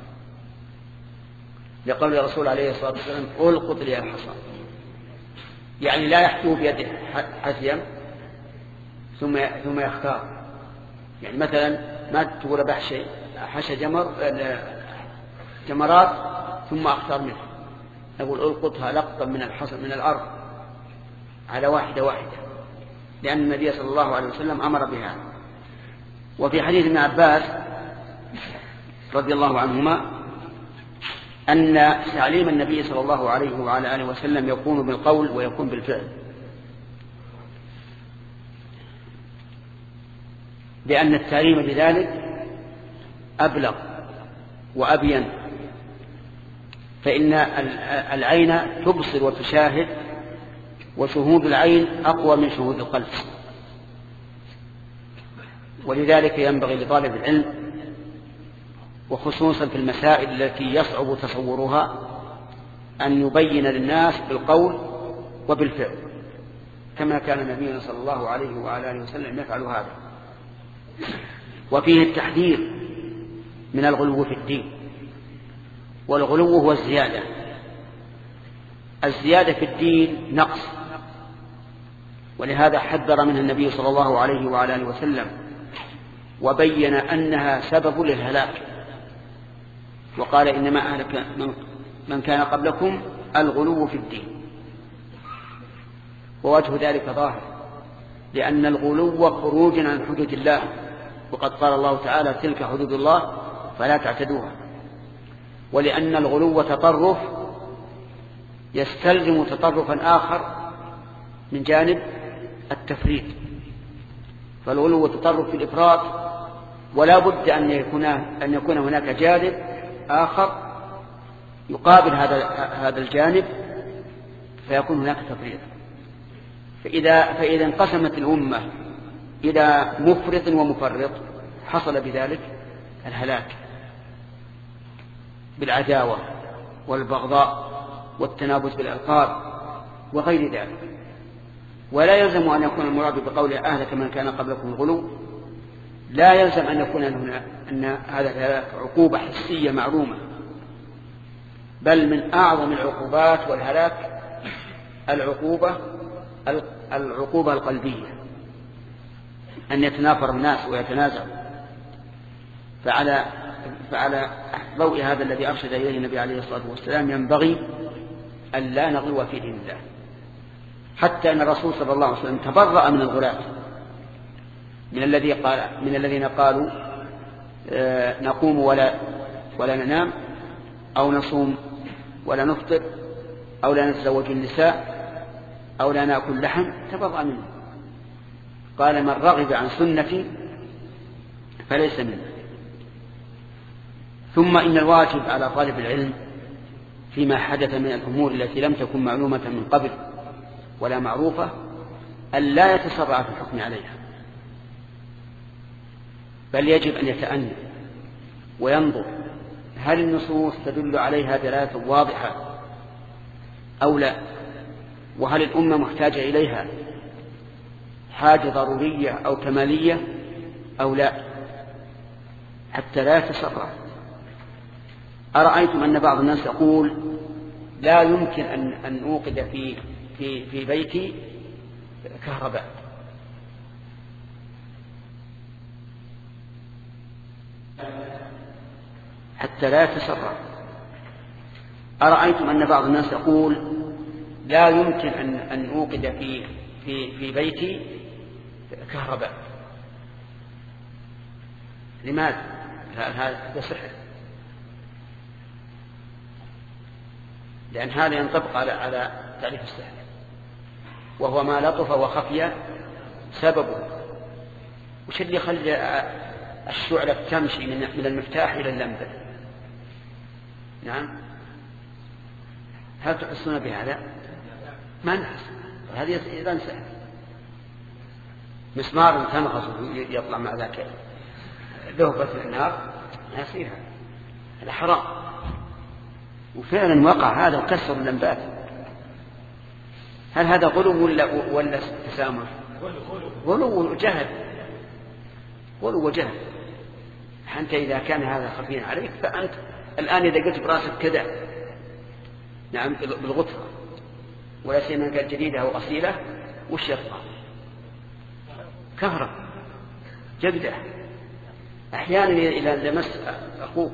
لقول الرسول عليه الصلاة والسلام ألقط لي الحصى، يعني لا يحتوي بيده حثيا ثم ثم يختار. يعني مثلا ما تقول بحشي حشى جمر جمرات ثم أختار منها، نقول ألقطها لقطا من الحصى من الأرض على واحدة واحدة، لأن النبي صلى الله عليه وسلم أمر بها. وفي حديث ابن عباس رضي الله عنهما أن تعليم النبي صلى الله عليه وعلى آله وسلم يكون بالقول ويكون بالفعل، لأن التعليم بذلك أبلغ وأبين، فإن العين تبصر وتشاهد، وشهود العين أقوى من شهود القلب. ولذلك ينبغي لطالب العلم، وخصوصا في المسائل التي يصعب تصورها، أن يبين للناس بالقول وبالفعل، كما كان النبي صلى الله عليه وعلى آله وسلم يفعل هذا. وفيه التحذير من الغلو في الدين، والغلو هو الزيادة. الزيادة في الدين نقص، ولهذا حذر منها النبي صلى الله عليه وعلى آله وسلم، وبين أنها سبب للهلاك، وقال إنما أهلك من كان قبلكم الغلو في الدين. ووجه ذلك ظاهر، لأن الغلو خروج عن حدود الله، وقد قال الله تعالى تلك حدود الله فلا تعتدوها. ولأن الغلو تطرف يستلزم تطرفا آخر من جانب التفريط، فالغلو تطرف في الإفراط، ولا بد أن يكون أن يكون هناك جانب آخر يقابل هذا هذا الجانب، فيكون هناك تفريط. فإذا فإذا انقسمت الأمة إلى مفرط ومفرط حصل بذلك الهلاك بالعداوة والبغضاء والتنابز بالألقاب وغير ذلك. ولا يلزم أن يكون المراد بقول أهلك من كان قبلكم الغلو، لا يلزم أن يكون أن هذا الهلاك عقوبة حسية معلومة، بل من أعظم العقوبات والهلاك العقوبة العقوبة القلبية، أن يتنافر الناس ويتنازعوا. فعلى فعلى ضوء هذا الذي أرشد إليه النبي عليه الصلاة والسلام ينبغي أن لا نغلو في دين الله، حتى أن الرسول صلى الله عليه وسلم تبرأ من الغلاة، من الذي قال من الذين قالوا آه نقوم ولا ولا ننام، أو نصوم ولا نفطر، أو لا نتزوج النساء، أو لا نأكل لحم، تبرأ منه. قال من رغب عن سنتي فليس منه. ثم إن الواجب على طالب العلم فيما حدث من الأمور التي لم تكن معلومة من قبل ولا معروفة أن لا يتسرع في الحكم عليها، بل يجب أن يتأنى وينظر هل النصوص تدل عليها دلالة واضحة أو لا، وهل الأمة محتاجة إليها حاجة ضرورية أو كمالية أو لا، حتى لا يتسرع. أرأيتم أن بعض الناس يقول لا يمكن أن, أن أوقد في, في, في بيتي كهرباء، حتى لا يتسرع. أرأيتم أن بعض الناس يقول لا يمكن أن, أن أوقد في, في, في بيتي كهرباء، لماذا؟ هذا سحر، لأن هذا ينطبق على على تعريف السحر، وهو ما لطف وخفي سببه. وش اللي يخلي الشعلة تمشي من المفتاح إلى اللمبة؟ نعم، هل تحسون بهذا؟ ما نحس. هذه إذا سحر، مسمار تنغص يطلع مع ذاك ذهبة النار، يصير هذا حرام. وفعلا وقع هذا وكسر اللمبات. هل هذا غلو ولا ولا تسامح؟ غلو وجهل، غلو وجهل. أنت إذا كان هذا خفيا عليك فأنت الآن إذا قلت براسك كذا، نعم بالغطرة، ولا سيما كانت جديدة أو أصيلة، وش يطلع؟ كهرب جبدة. أحيانا إذا لمس أخوك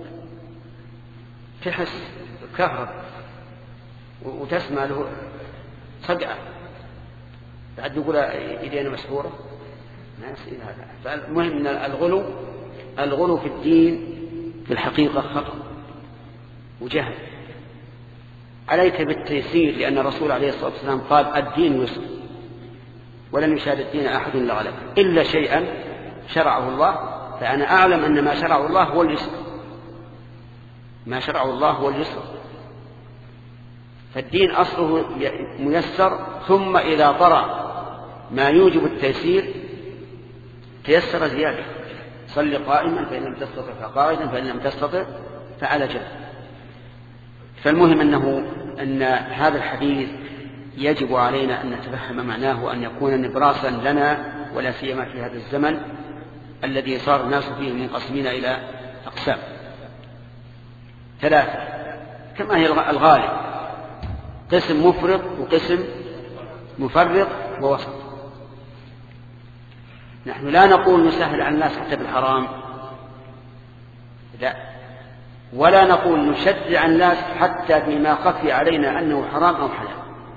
تحس كهرب وتسمع له صدعة، بعد نقول إيدينا مسحورة، ما يصير هذا. فالمهم أن الغلو الغلو في الدين في الحقيقة خطأ وجهل. عليك بالتيسير، لأن الرسول عليه الصلاة والسلام قال الدين يسر ولن يشاد الدين أحد إلا غلبه، إلا شيئا شرعه الله، فأنا أعلم أن ما شرعه الله هو اليسر، ما شرعه الله هو اليسر. فالدين أصله ميسر، ثم إذا طرأ ما يوجب التيسير تيسر زيادة. صل قائما فإن لم تستطع فقاعدا، فإن لم تستطع فعلى جنب. فالمهم أنه أن هذا الحديث يجب علينا أن نتفهم معناه، وأن يكون نبراسا لنا، ولا سيما في هذا الزمن الذي صار الناس فيه منقسمين إلى أقسام ثلاثة كما هي الغالب: قسم مفرط، وقسم مفرط، ووسط. نحن لا نقول نسهل على الناس حتى بالحرام، لا، ولا نقول نشجع الناس حتى فيما خفي علينا أنه حرام أو حلال،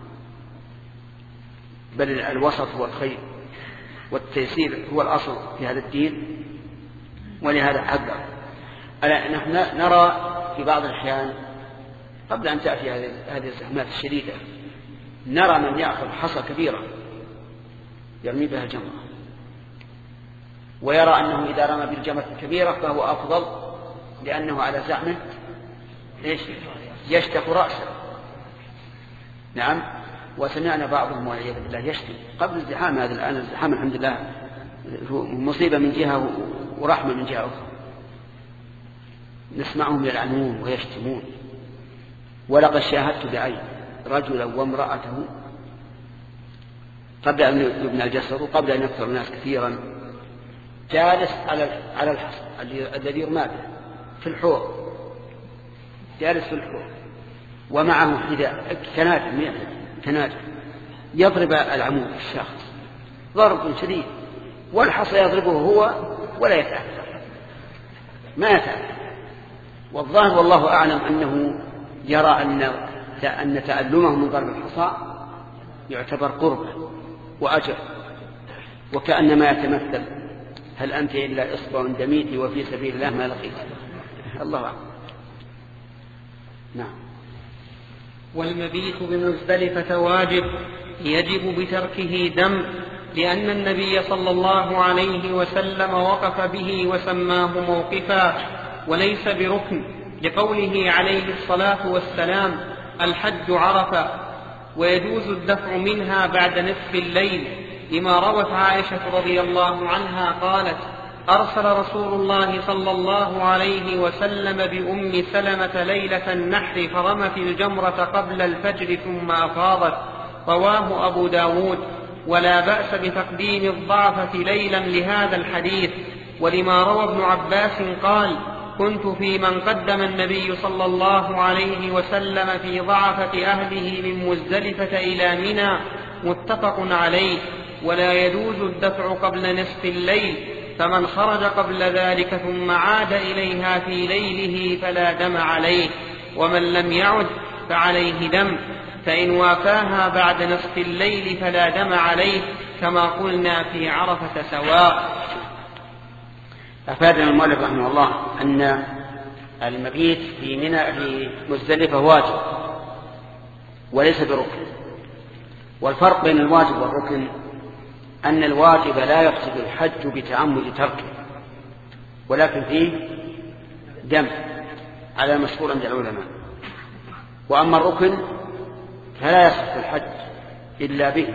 بل الوسط هو الخير، والتيسير هو الأصل في هذا الدين. ولهذا حذر. نحن نرى في بعض الأحيان قبل أن تأتي هذه الزحمات الشديدة، نرى من يأخذ حصى كبيرة يرمي بها الجمرة، ويرى أنه إذا رمى بالجمرة الكبيرة فهو أفضل، لأنه على زعمه يشتق رأسه. نعم، وسمعنا بعضهم والعياذ بالله يشتم قبل الزحام. هذا الآن الزحام الحمد لله مصيبة من جهة ورحمة من جهة أخرى، نسمعهم يلعنون ويشتمون. ولقد شاهدت بعين رجلا وامرأته قبل أن يبنى الجسد وقبل أن يكثر الناس كثيرا، جالس على على الحصى الذي يرمى به في الحوض، جالس في الحوض ومعه حذاء كناجم كناجم يضرب العمود الشاخص ضرب شديد، والحصى يضربه هو ولا يتأثر، ما يتأثر. والظاهر والله أعلم أنه يرى أن أن تألمه من ضرب الحصى يعتبر قربة وأجر، وكأنما يتمثل هل أنت إلا إصبع دميتي وفي سبيل الله ما لقيت. الله أعلم. نعم. والمبيت بمزدلفة واجب يجب بتركه دم، لأن النبي صلى الله عليه وسلم وقف به وسماه موقفا، وليس بركن، لقوله عليه الصلاة والسلام: الحج عرفة. ويجوز الدفع منها بعد نصف الليل، لما روت عائشة رضي الله عنها قالت: أرسل رسول الله صلى الله عليه وسلم بأم سلمة ليلة النحر فرمت الجمرة قبل الفجر ثم أفاضت. رواه أبو داود. ولا بأس بتقديم الضعفة ليلا لهذا الحديث، ولما روى ابن عباس قال: كنت في من قدم النبي صلى الله عليه وسلم في ضعفة أهله من مزدلفة إلى منى، متفق عليه. ولا يجوز الدفع قبل نصف الليل، فمن خرج قبل ذلك ثم عاد إليها في ليله فلا دم عليه، ومن لم يعد فعليه دم، فإن وافاها بعد نصف الليل فلا دم عليه، كما قلنا في عرفة سواء. أفادنا المؤلف رحمه الله أن المبيت في منى في مزدلفة واجب وليس بركن. والفرق بين الواجب والركن أن الواجب لا يقصد الحج بتعمد تركه، ولكن فيه دم على مشهور عند العلماء. وأما الركن فلا يصح الحج إلا به،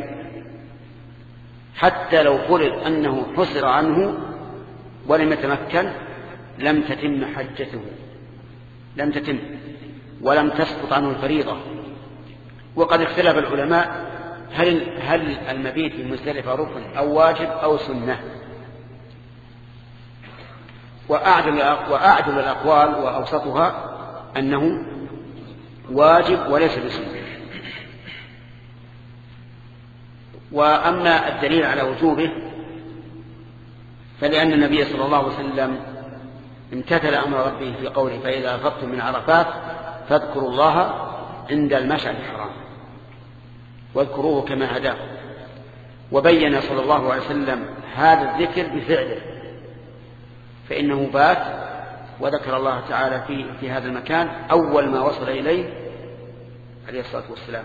حتى لو فرض أنه حصر عنه ولم يتمكن لم تتم حجته، لم تتم ولم تسقط عنه الفريضة. وقد اختلف العلماء هل هل المبيت في مزدلفة ركن أو واجب أو سنة. وأعدل وأعدل الأقوال وأوسطها أنه واجب وليس بسنة. وأما الدليل على وجوبه فلأن النبي صلى الله عليه وسلم امتثل أمر ربه في قوله: فإذا أفضتم من عرفات فاذكروا الله عند المشعر الحرام واذكروه كما هداكم. وبين صلى الله عليه وسلم هذا الذكر بفعله، فإنه بات وذكر الله تعالى في, في هذا المكان أول ما وصل إليه عليه الصلاة والسلام،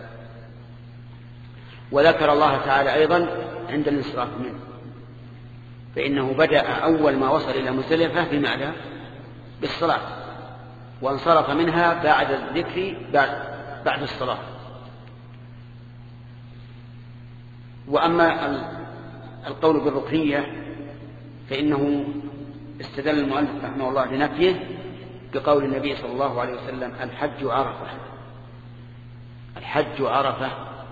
وذكر الله تعالى أيضا عند الانصراف منه، فإنه بدأ أول ما وصل إلى مزدلفة بماذا؟ بالصلاة، وانصرف منها بعد الذكر بعد, بعد الصلاة. وأما القول بالركنية فإنه استدل المؤلف رحمه الله لنفيه بقول النبي صلى الله عليه وسلم: الحج عرفة. الحج عرفة.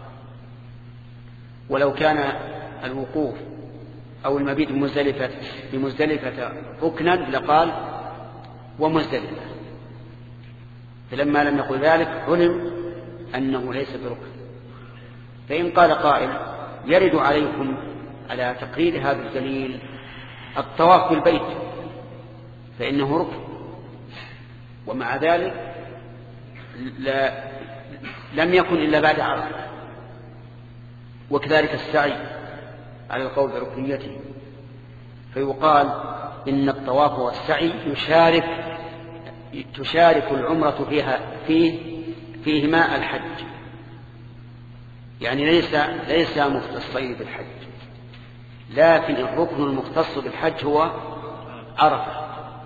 ولو كان الوقوف أو المبيت بمزدلفة بمزدلفة ركنا لقال ومزدلفة، فلما لم يقل ذلك علم أنه ليس بركن. فإن قال قائل: يرد عليكم على تقرير هذا الدليل الطواف بالبيت، فإنه ركن، ومع ذلك لا لم يكن إلا بعد عرفة. وكذلك السعي على القول بركنيته، فيقال إن الطواف والسعي يشارك تشارك العمرة فيها فيه فيهما الحج، يعني ليس ليس مختصين بالحج، لكن الركن المختص بالحج هو عرفة،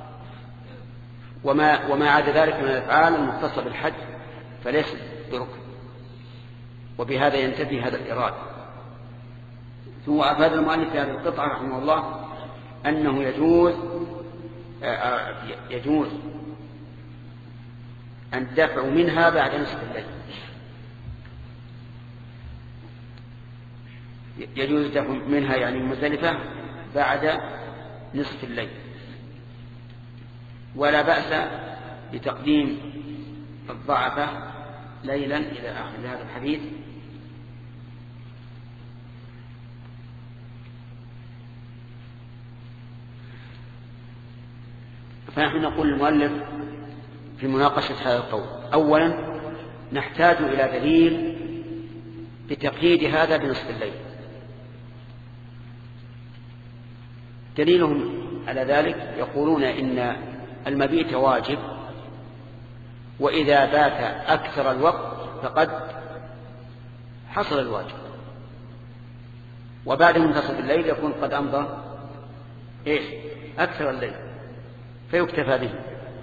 وما وما عدا ذلك من الأفعال المختصة بالحج فليس بركن. وبهذا ينتفي هذا الإراد. ثم أفاد المؤلف في هذه القطعة رحمه الله أنه يجوز يجوز الدفع منها بعد نصف الليل، يجوز الدفع منها يعني مزدلفة بعد نصف الليل. ولا بأس بتقديم الضعفة ليلا إلى آخر هذا الحديث. فنحن نقول المؤلف في مناقشة هذا القول. أولا نحتاج إلى دليل بتقييد هذا بنصف الليل. دليلهم على ذلك يقولون إن المبيت واجب، وإذا بات أكثر الوقت فقد حصل الواجب، وبعد منتصف الليل يكون قد أمضى إيش أكثر الليل فيكتفى به.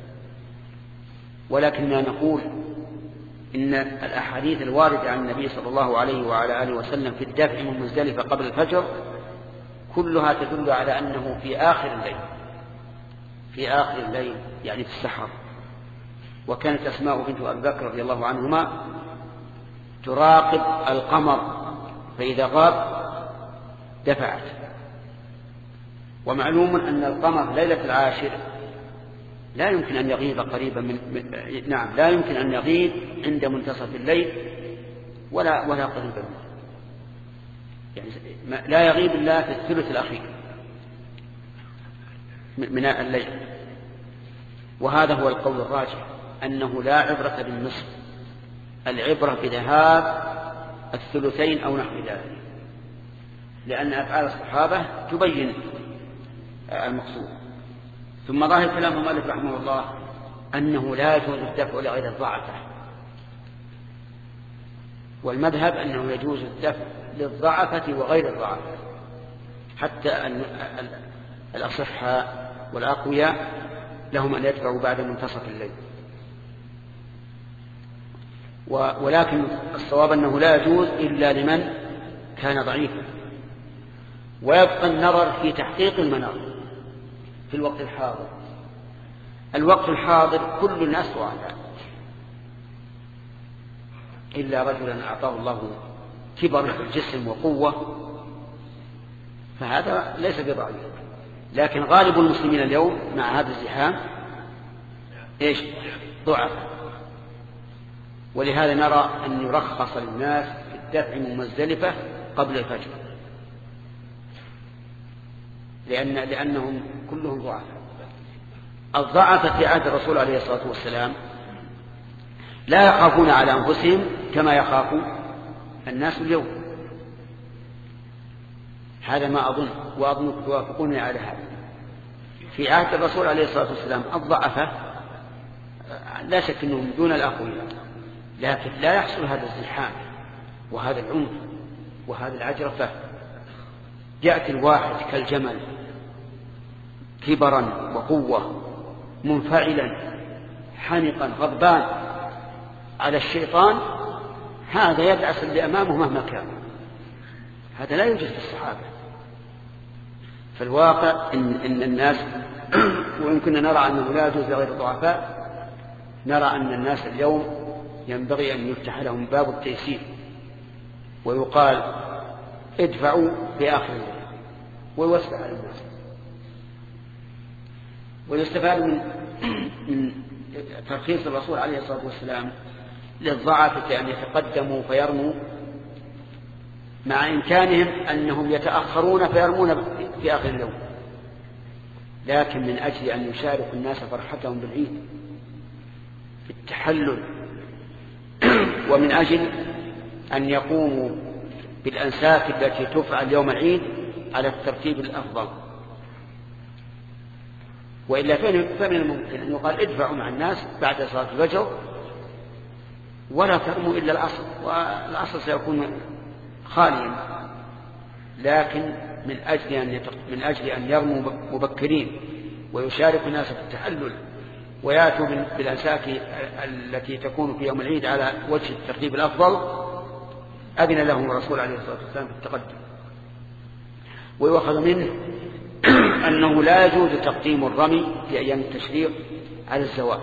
ولكننا نقول إن الأحاديث الواردة عن النبي صلى الله عليه وعلى آله وسلم في الدفع من مزدلفة قبل الفجر كلها تدل على أنه في آخر الليل، في آخر الليل يعني في السحر. وكانت أسماء بنت أبي بكر رضي الله عنهما تراقب القمر فإذا غاب دفعت. ومعلوم أن القمر ليلة العاشر لا يمكن أن يغيب قريبا من, من نعم لا يمكن أن يغيب عند منتصف الليل ولا ولا قريبا منه، يعني لا يغيب إلا في الثلث الأخير من الليل. وهذا هو القول الراجح، أنه لا عبرة بالنصف، العبرة بذهاب الثلثين أو نحو ذلك، لأن أفعال الصحابة تبين المقصود. ثم ظاهر كلام المؤلف رحمه الله أنه لا يجوز الدفع لغير الضعفة، والمذهب أنه يجوز الدفع للضعفة وغير الضعفة، حتى أن الأصحاء والأقوياء لهم أن يدفعوا بعد منتصف الليل. ولكن الصواب أنه لا يجوز إلا لمن كان ضعيفا. ويبقى النظر في تحقيق المنار في الوقت الحاضر. الوقت الحاضر كل الناس ضعفاء إلا رجلا أعطاه الله كبر في الجسم وقوة، فهذا ليس بضعيف. لكن غالب المسلمين اليوم مع هذا الزحام إيش ضعف. ولهذا نرى أن يرخص للناس في الدفع من مزدلفة قبل الفجر، لأن لأنهم كلهم ضعف. الضعف في عهد الرسول عليه الصلاة والسلام لا يخافون على أنفسهم كما يخاف الناس اليوم. هذا ما أظن، وأظن توافقوني على هذا. في عهد الرسول عليه الصلاة والسلام الضعفة لا شك أنهم دون الأقوياء، لكن لا يحصل هذا الزحام وهذا العنف وهذا العجرفة. يأتي الواحد كالجمل كبرا وقوة منفعلا حنقا غضبان على الشيطان، هذا يدعس اللي أمامه مهما كان. هذا لا يوجد في الصحابة. فالواقع إن, إن الناس وإن كنا نرى أنه لا يجوز لغير الضعفاء، نرى أن الناس اليوم ينبغي أن يفتح لهم باب التيسير ويقال ادفعوا في آخر الليل ويوسع على الناس. ويستفاد من من ترخيص الرسول عليه الصلاة والسلام للضعفة أن يتقدموا فيرموا، مع إمكانهم أنهم يتأخرون فيرمون في آخر اليوم، لكن من أجل أن يشاركوا الناس فرحتهم بالعيد في التحلل، ومن أجل أن يقوموا بالأنساك التي تفعل يوم العيد على الترتيب الأفضل. وإلا فمن الممكن أن يقال ادفعوا مع الناس بعد صلاة الفجر ولا ترموا إلا العصر، والعصر سيكون خاليا. لكن من أجل أن من أجل أن يرموا مبكرين ويشاركوا الناس في التحلل ويأتوا بالأنساك التي تكون في يوم العيد على وجه الترتيب الأفضل، أذن لهم الرسول عليه الصلاة والسلام في التقدم. ويؤخذ منه أنه لا يجوز تقديم الرمي في أيام التشريق على الزوال.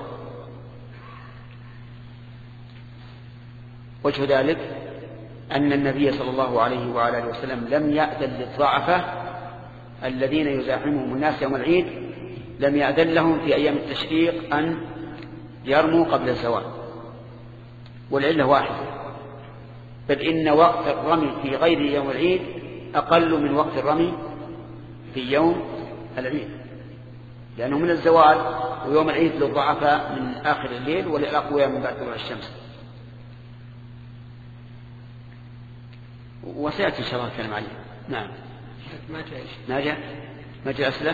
وجه ذلك أن النبي صلى الله عليه وعلى آله وسلم لم يأذن للضعفة الذين يزاحمهم الناس يوم العيد، لم يأذن لهم في أيام التشريق أن يرموا قبل الزوال، والعلة واحدة، بل إن وقت الرمي في غير يوم العيد أقل من وقت الرمي في يوم العيد، لأنه من الزوال ويوم العيد للضعفاء من آخر الليل وللأقوياء من بعد طلوع الشمس. وسيأتي إن شاء الله الكلام عليه. نعم. ما جاء ما جاء ما جاء أسئلة.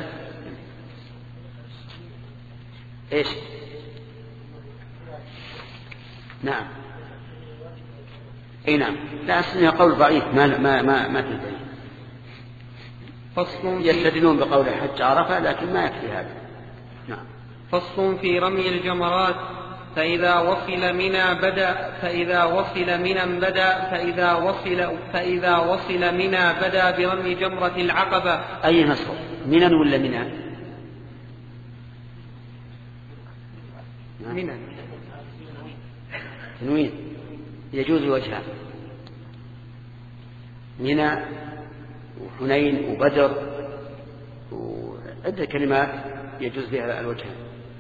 إيش؟ نعم. أي نعم. لا أصلها قول ضعيف ما ما ما ما في دليل. فصل يستدلون بقول حج عرفة لكن ما يكفي هذا. نعم. فصل في رمي الجمرات. فإذا وصل منى بدأ فإذا وصل منى بدأ فإذا وصل فإذا وصل منى بدأ برمي جمرة العقبة. أي نصر؟ منى ولا منى؟ منى. تنوين يجوز وجهان، منى وحنين وبدر وعدة كلمات يجوز بها الوجهان.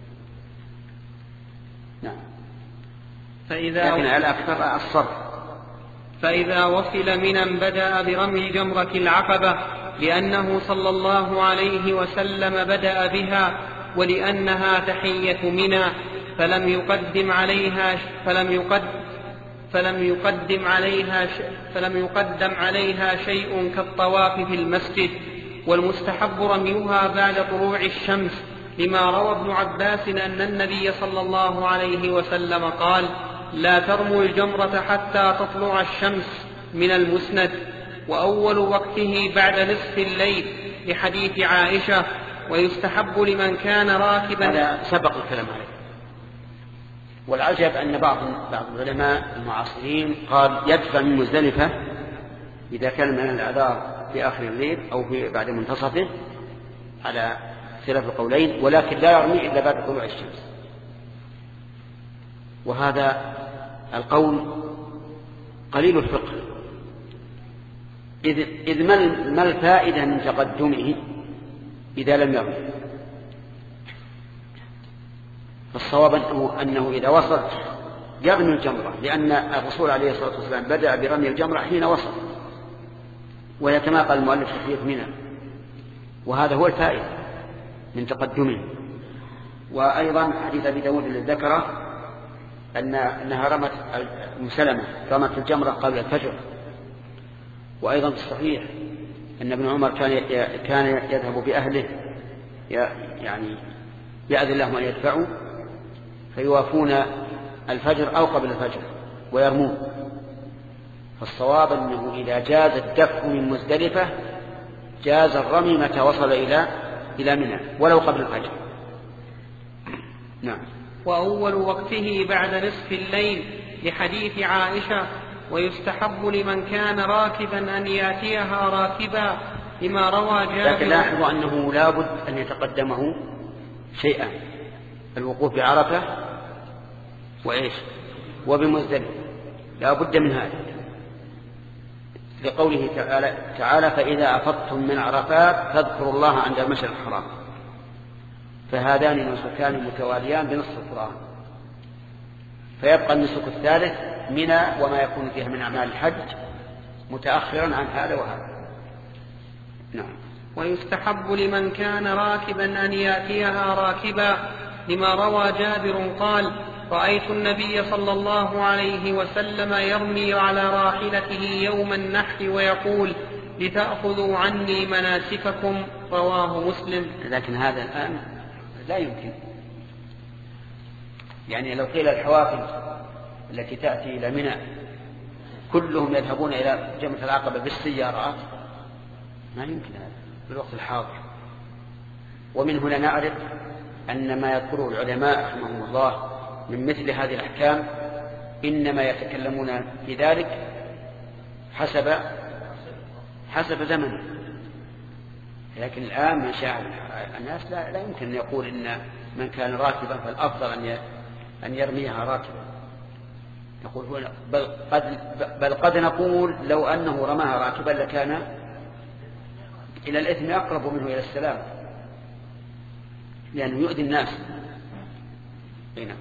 نعم. فإذا لكن على أكثر الصرف. فإذا وصل منى بدأ برمي جمرة العقبة لأنه صلى الله عليه وسلم بدأ بها ولأنها تحية منى فلم يقدم عليها فلم يقدم فلم يقدم عليها فلم يقدم عليها شيء كالطواف في المسجد. والمستحب رميها بعد طلوع الشمس لما روى ابن عباس أن النبي صلى الله عليه وسلم قال: لا ترموا الجمرة حتى تطلع الشمس من المسند. وأول وقته بعد نصف الليل لحديث عائشة. ويستحب لمن كان راكبا. هذا سبق الكلام عليه. والعجب أن بعض بعض العلماء المعاصرين قال يدفع من مزدلفة إذا كان من الأعذار في آخر الليل أو في بعد منتصفه على خلاف القولين، ولكن لا يرمي إلا بعد طلوع الشمس. وهذا القول قليل الفقه، إذ, إذ ما الفائدة من تقدمه إذا لم يرمي؟ فالصواب أنه, أنه إذا وصل يرمي الجمرة، لأن الرسول عليه الصلاة والسلام بدأ برمي الجمرة حين وصل، ويتناقل المؤلف تحية منى، وهذا هو الفائدة من تقدمه. وأيضا حديث أبي داود الذي ذكره أن أنها رمت مسلمة رمت الجمرة قبل الفجر. وأيضا في الصحيح أن ابن عمر كان كان يذهب بأهله يعني يأذن لهم أن يدفعوا فيوافون الفجر أو قبل الفجر ويرمون. فالصواب أنه إذا جاز الدفع من مزدلفة جاز الرمي متى وصل إلى إلى منى ولو قبل الفجر. نعم. وأول وقته بعد نصف الليل لحديث عائشة. ويستحب لمن كان راكبا أن يأتيها راكبا لما روى جابر. لكن لاحظوا أنه لا بد أن يتقدمه شيئا: الوقوف بعرفة وإيش وبمزدلفة، لا بد من هذا، لقوله تعالى, تعالى فإذا أفضتم من عرفات فاذكروا الله عند المشعر الحرام. فهذان نسكان متواليان بنصف القرآن، فيبقى النسك الثالث منى وما يكون فيها من أعمال الحج متأخرا عن هذا وهذا. نعم. ويستحب لمن كان راكبا أن يأتيها راكبا لما روى جابر قال: رأيت النبي صلى الله عليه وسلم يرمي على راحلته يوم النحر ويقول: لتأخذوا عني مناسككم. رواه مسلم. لكن هذا الآن لا يمكن، يعني لو قيل الحوافز التي تأتي إلى منى كلهم يذهبون إلى جمرة العقبة بالسيارات ما يمكن هذا في الوقت الحاضر. ومن هنا نعرف أن ما يذكره العلماء رحمهم الله من مثل هذه الأحكام إنما يتكلمون في ذلك حسب حسب زمنه. لكن الآن من شاء الناس لا, لا يمكن أن يقول إن من كان راكبا فالأفضل أن أن يرميها راكبا. نقول هنا بل قد بل قد نقول لو أنه رماها راكبا لكان إلى الإثم أقرب منه إلى السلام، لأنه يؤذي الناس. هنا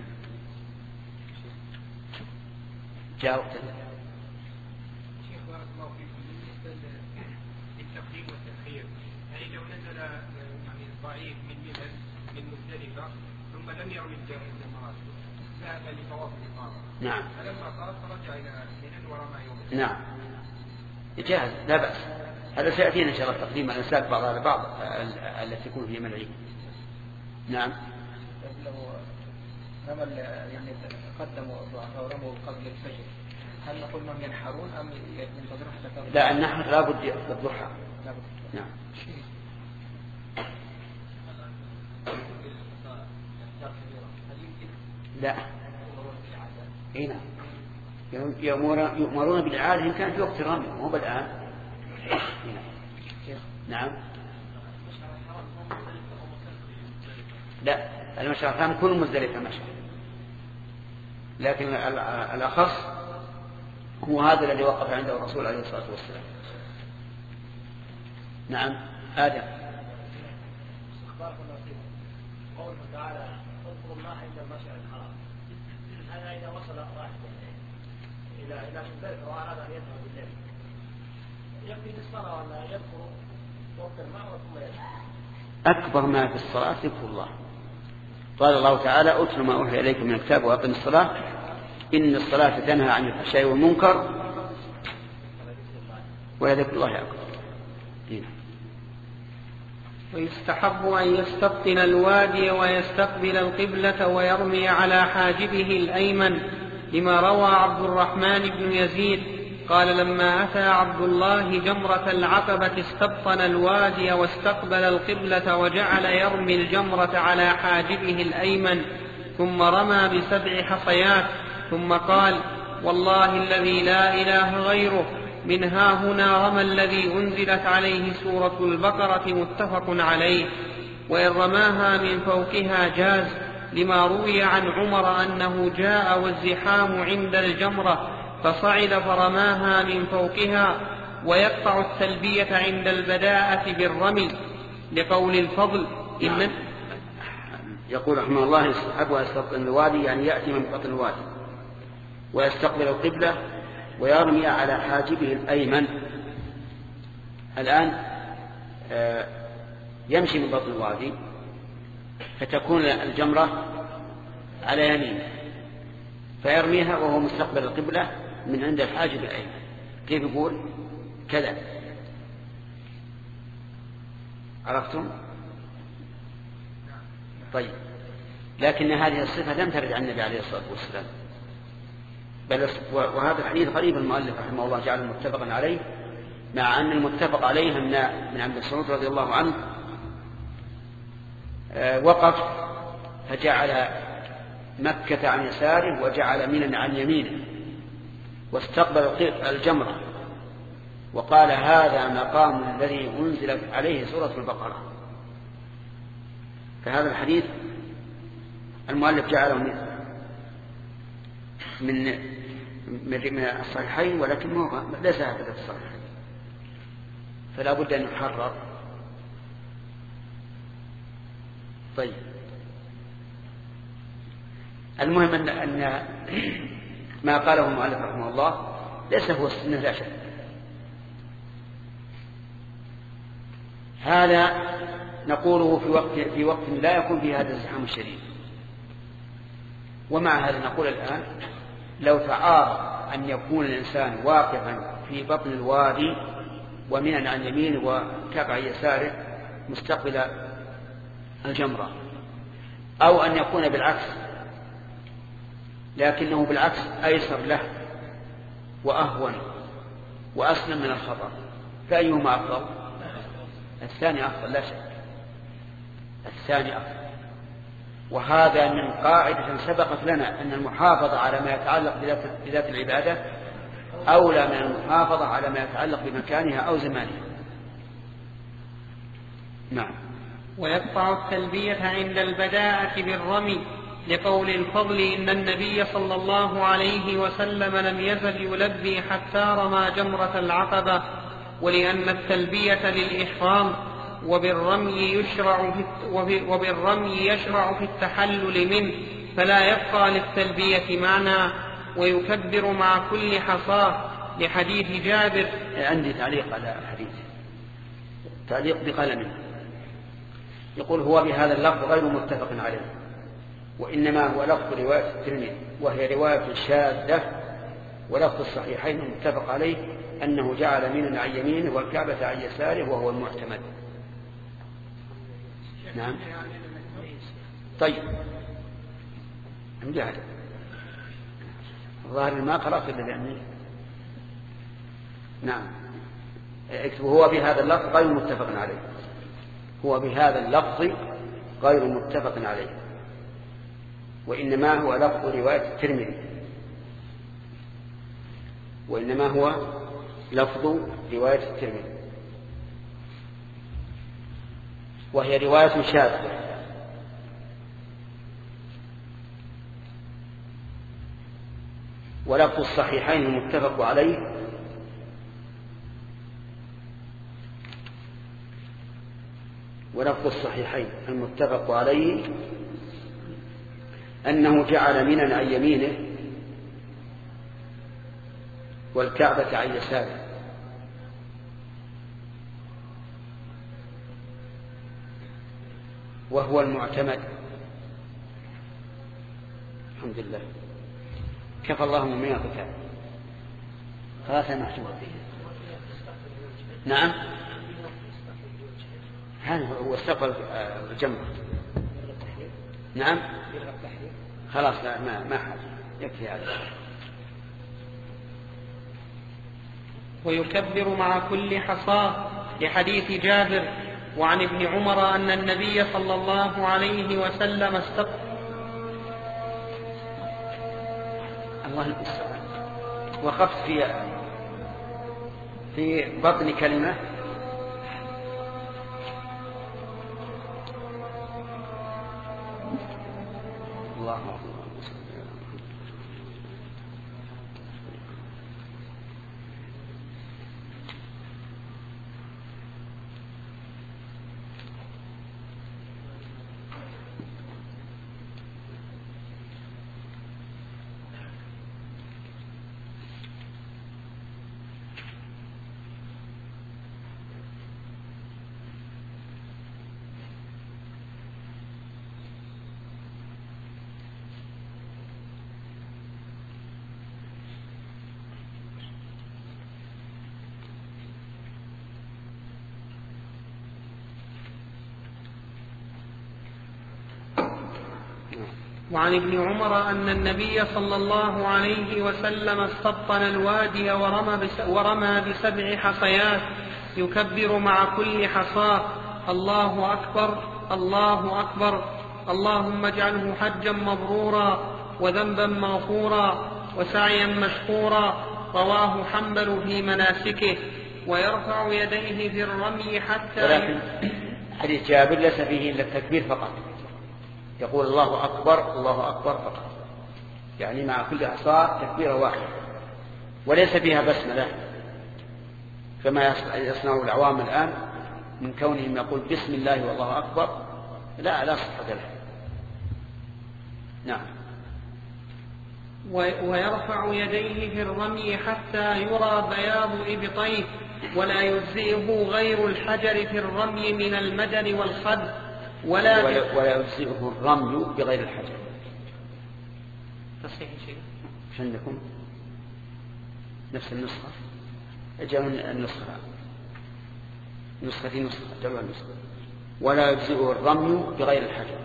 جاء وقت شيخ بارك الله فيكم. بالنسبة للتقديم والتأخير، يعني لو نزل يعني ضعيف من منى من مزدلفة ثم ثم لم يعد الجمرات ذهب لطواف الإقامة. نعم. فلما قال فرجع إلى منى ورمى يوم. نعم. جاهز لا بأس. هذا سيأتينا إن شاء الله تقديم الأنساك بعض على بعض التي تكون في العيد. نعم. لو رمى يعني قدموا أو رموا قبل الفجر هل نقول من ينحرون أم ينتظرون حتى تغرب؟ لا النحر لا بد بالضحى. نعم. لا. اي نعم. يؤمرون بالإعادة إن كان في وقت الرمي مو بالآن. نعم. لا المشعر الحرام كل مزدلفة مشعر، لكن الأخص هو هذا الذي وقف عنده الرسول عليه الصلاة والسلام. نعم. آدم. قوله تعالى اذكروا الله عند المشعر الحرام، هذا إذا وصل واحد إلى إلى مزدلفة وأراد أن يذهب بالليل يكفي بالصلاة ولا يذكر وقت الماء ثم يذهب؟ أكبر ما في الصلاة ذكر الله. قال الله تعالى أتل ما أوحي إليكم من الكتاب وأقم الصلاة إن الصلاة تنهى عن الفحشاء والمنكر ولذكر الله أكبر. ويستحب أن يستبطن الوادي ويستقبل القبلة ويرمي على حاجبه الأيمن، لما روى عبد الرحمن بن يزيد قال لما أتى عبد الله جمرة العقبة استبطن الوادي واستقبل القبلة وجعل يرمي الجمرة على حاجبه الأيمن ثم رمى بسبع حصيات ثم قال والله الذي لا إله غيره من ها هنا رمى الذي أنزلت عليه سورة البقرة متفق عليه. وإن رماها من فوقها جاز، لما روي عن عمر أنه جاء والزحام عند الجمرة فصعد فرماها من فوقها. ويقطع التلبية عند البداءة بالرمي لقول الفضل إن يقول رحمه الله يستحب ويستبطن الوادي يعني يأتي من بطن الوادي ويستقبل القبلة ويرمي على حاجبه الأيمن. الآن يمشي من بطن الوادي فتكون الجمرة على يمينه فيرميها وهو مستقبل القبلة من عند الحاجب الأيمن. كيف يقول كذا؟ عرفتم؟ طيب، لكن هذه الصفة لم ترد عن النبي عليه الصلاة والسلام، بل وهذا الحديث غريب المؤلف رحمه الله جعله متفقا عليه، مع أن المتفق عليه من عبد مسعود رضي الله عنه وقف فجعل مكة عن يساره وجعل منى عن يمينه واستقبل الجمرة وقال هذا مقام الذي أنزلت عليه سورة البقرة. فهذا الحديث المؤلف جعله من من الصحيحين ولكنه ليس هكذا في الصحيحين، فلا بد أن يحرر. طيب، المهم أن, أن ما قاله المؤلف رحمه الله ليس هو السنة لا شك. هذا نقوله في وقت في وقت لا يكون فيه هذا الزحام الشديد. ومع هذا نقول الآن لو تعارض أن يكون الإنسان واقفا في بطن الوادي ومنى عن يمينه وتبع يساره مستقبل الجمرة، أو أن يكون بالعكس لكنه بالعكس أيسر له وأهون وأسلم من الخطر، فأيهما أفضل؟ الثاني أفضل لا شك، الثاني أفضل. وهذا من قاعدة سبقت لنا أن المحافظة على ما يتعلق بذات العبادة أولى من المحافظة على ما يتعلق بمكانها أو زمانها. نعم. ويقطع التلبية عند البداءة بالرمي لقول الفضل إن النبي صلى الله عليه وسلم لم يزل يلبي حتى رمى جمرة العقبة، ولأن التلبية للإحرام وبالرمي يشرع في وبالرمي يشرع في التحلل منه، فلا يبقى للتلبية معنى، ويكبر مع كل حصاة لحديث جابر. عندي تعليق على الحديث، تعليق بقلمه، يقول هو بهذا اللفظ غير متفق عليه، وإنما هو لفظ رواية الترمذي، وهي رواية شاذة، ولفظ الصحيحين المتفق عليه أنه جعل منن عن يمينه والكعبة عن يساره وهو المعتمد. نعم. طيب مجاهد الظاهر ما قرأت إلا لأني نعم اكتب هو بهذا اللفظ غير متفق عليه، هو بهذا اللفظ غير متفق عليه، وإنما هو لفظ رواية الترمذي، وإنما هو لفظ رواية الترمذي، وهي رواية شاذة. ولفظ الصحيحين المتفق عليه ولفظ الصحيحين المتفق عليه أنه جعل منن عن يمينه والكعبة عن يساره، وهو المعتمد. الحمد لله كفى الله من القتال. خلاص يا محسوب. نعم هذا هو استقبل الجمع. نعم خلاص لا ما ما حاجة يكفي هذا. ويكبر مع كل حصاة لحديث جابر وعن ابن عمر أن النبي صلى الله عليه وسلم استقبل الله المستعان. وقفت في في بطن كلمة الله أكبر. وعن ابن عمر أن النبي صلى الله عليه وسلم استبطن الوادي ورمى, بس ورمى بسبع حصيات يكبر مع كل حصاة الله أكبر الله أكبر اللهم اجعله حجا مبرورا وذنبا مغفورا وسعيا مشكورا. رواه حنبل في مناسكه. ويرفع يديه في الرمي حتى ولكن حديث جابر ليس فيه إلا التكبير فقط، يقول الله أكبر الله أكبر فقط، يعني مع كل حصاة تكبيرة واحدة، وليس فيها بسملة كما يصنع العوام الآن من كونهم يقول بسم الله والله أكبر، لا لا صحة له. نعم. ويرفع يديه في الرمي حتى يرى بياض إبطيه ولا يجزئه غير الحجر في الرمي من المدن والخد ولا ولا يجزئه الرمي بغير الحجر. تصحيح شيء عندكم نفس النسخة؟ اجعلوا النسخة نسختي نسخة اجعلوا النسخة. ولا يجزئه الرمي بغير الحجر.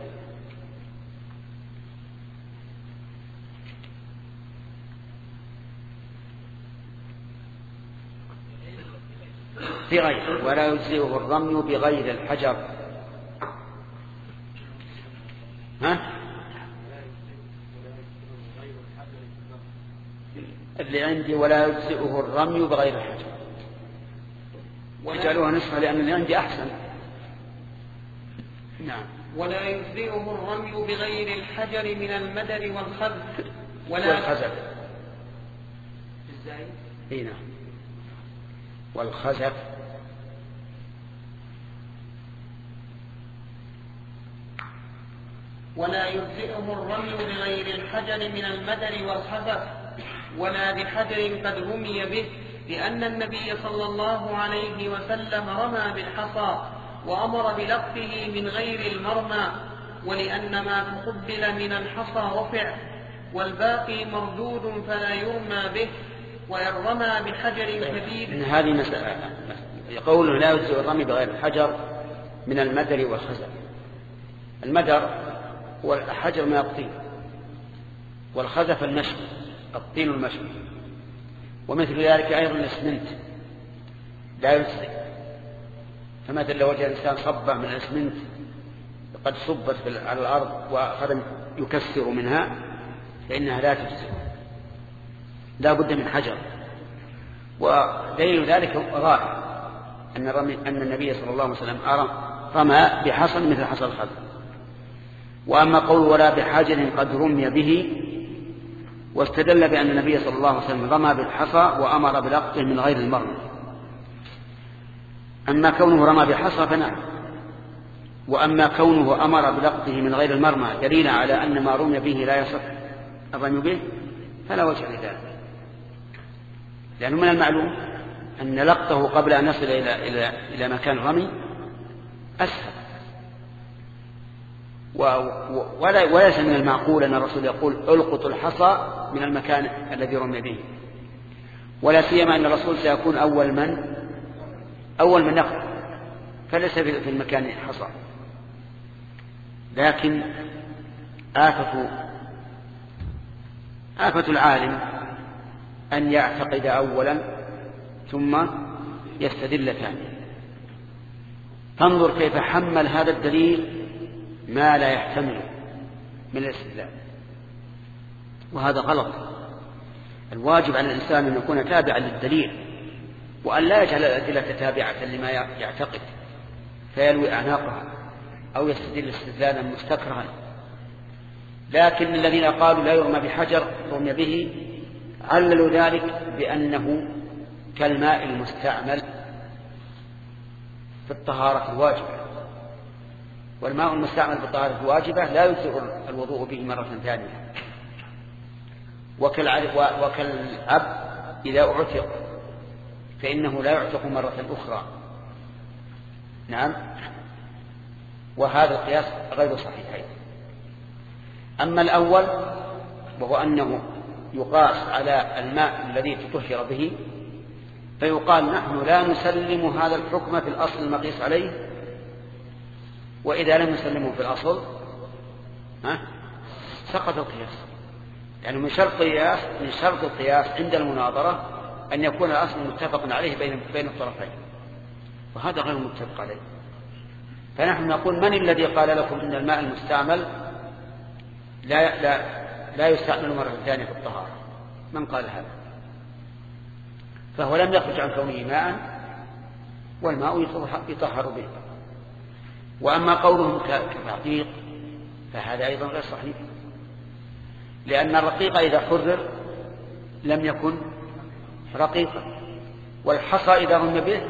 بغير ولا يجزئه الرمي بغير الحجر. ها؟ اللي عندي ولا يجزئه الرمي بغير الحجر، وجعلوها نسخة لأن اللي عندي أحسن. نعم. ولا يجزئه الرمي بغير الحجر من المدر والخذف ولا والخزف. ازاي؟ اي نعم. والخزف ولا يجزئه الرمي بغير الحجر من المدر والخزف ولا بحجر قد رمي به، لأن النبي صلى الله عليه وسلم رمى بالحصى وأمر بلقطه من غير المرمى، ولأن ما تقبل من الحصى رفع، والباقي مردود فلا يرمى به، وإن رمى بحجر كبير. إن هذه مسألة قوله لا يجزئ الرمي بغير الحجر من المدر والخزف. المدر هو الحجر من الطين، والخزف المشي، الطين المشي، ومثل ذلك أيضا الإسمنت لا يجزئ. فمثل لو وجد الإنسان صبة من الإسمنت قد صبت على الأرض وأخذ يكسر منها فإنها لا تجزئ، لا بد من حجر. ودليل ذلك ظاهر أن, أن النبي صلى الله عليه وسلم رمى بحصى مثل حصى الخزف. وأما قول ولا بحجر قد رمي به، واستدل بأن النبي صلى الله عليه وسلم رمى بالحصى وأمر بلقطه من غير المرمى. أما كونه رمى بحصى فنعم، وأما كونه أمر بلقطه من غير المرمى دليل على أن ما رمي به لا يصح الرمي به فلا وجه لذلك، لأنه من المعلوم أن لقطه قبل أن يصل إلى, إلى, إلى مكان الرمي أسهل. وليس من المعقول أن الرسول يقول ألقط الحصى من المكان الذي رمي به، ولا سيما أن الرسول سيكون أول من أول من يقطع، فليس في المكان حصى. لكن آفة آفة العالم أن يعتقد أولا ثم يستدل ثانيا. تنظر كيف حمل هذا الدليل ما لا يحتمل من الاستدلال، وهذا غلط. الواجب على الإنسان أن يكون تابعا للدليل، وأن لا يجعل الأدلة تابعة لما يعتقد فيلوي أعناقها أو يستدل استدلالا مستكرها. لكن الذين قالوا لا يرمى بحجر رمي به عللوا ذلك بأنه كالماء المستعمل في الطهارة الواجبة، والماء المستعمل في الطهارة الواجبة لا يجزئ الوضوء به مرة ثانية. وكالأب إذا أعتق فإنه لا يعتق مرة أخرى. نعم، وهذا القياس غير صحيح. أما الأول وهو أنه يقاس على الماء الذي تطهر به، فيقال نحن لا نسلم هذا الحكم في الأصل المقيس عليه، وإذا لم نسلمه في الأصل ها سقط القياس. يعني من شرط القياس من شرط القياس عند المناظرة أن يكون الأصل متفق عليه بين بين الطرفين، وهذا غير متفق عليه. فنحن نقول من الذي قال لكم إن الماء المستعمل لا لا لا يستعمل مرة ثانية في الطهارة؟ من قال هذا؟ فهو لم يخرج عن كونه ماء، والماء يطهر به. وأما قولهم كتعقيق فهذا أيضا غير صحيح، لأن الرقيق إذا حرر لم يكن رقيقا، والحصى إذا رمي به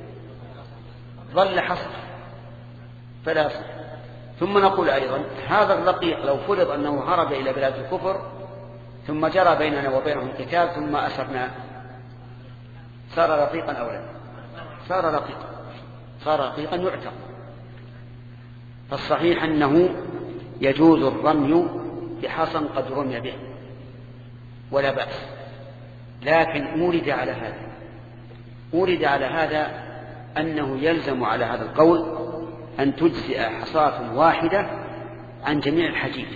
ظل حصى فلا يصح. ثم نقول أيضا هذا الرقيق لو فرض أنه هرب إلى بلاد الكفر ثم جرى بيننا وبينهم قتال ثم أسرنا، صار رقيقا أو لا؟ صار رقيقا، صار رقيقا يعتق. فالصحيح أنه يجوز الرمي بحصى قد رمي به ولا بأس. لكن أورد على هذا أورد على هذا أنه يلزم على هذا القول أن تجزئ حصاة واحدة عن جميع الحجيج.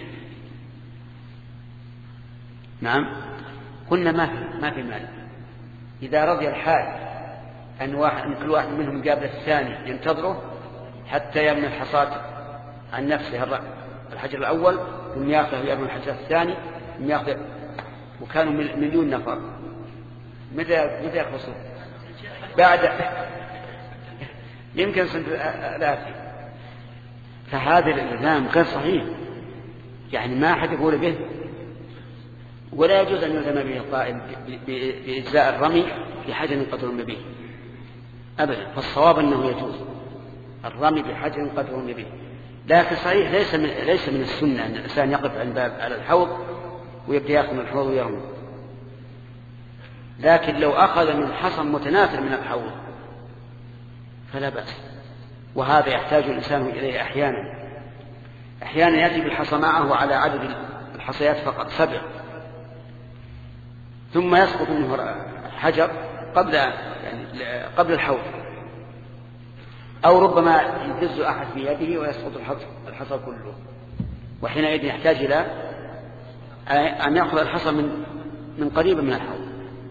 نعم، قلنا ما في ما في مال. إذا رضي الحال أن, واحد أن كل واحد منهم قابل الثاني ينتظره حتى يرمي الحصاة عن نفسه الحجر الأول ثم يأخذ يرمي الحجر الثاني ثم يأخذ، وكانوا مليون نفر، متى متى يخلصون؟ بعد يمكن سنة الآتي. فهذا الإلزام غير صحيح، يعني ما أحد يقول به، ولا يجوز أن يلزم به القائل بإجزاء الرمي بحجر قد رمي به أبدا. فالصواب أنه يجوز الرمي بحجر قد رمي به. لكن صحيح ليس من ليس من السنة أن الإنسان يقف عند على الحوض ويبدأ يأخذ من الحوض ويرمي. لكن لو أخذ من حصى متناثر من الحوض فلا بأس، وهذا يحتاج الإنسان إليه أحيانا. أحيانا يأتي بالحصى معه على عدد الحصيات فقط سبع، ثم يسقط منه حجر قبل يعني قبل الحوض، أو ربما يهز أحد بيده ويسقط الحصى كله، وحينئذ يحتاج إلى أن يأخذ الحصى من من قريب من الحوض،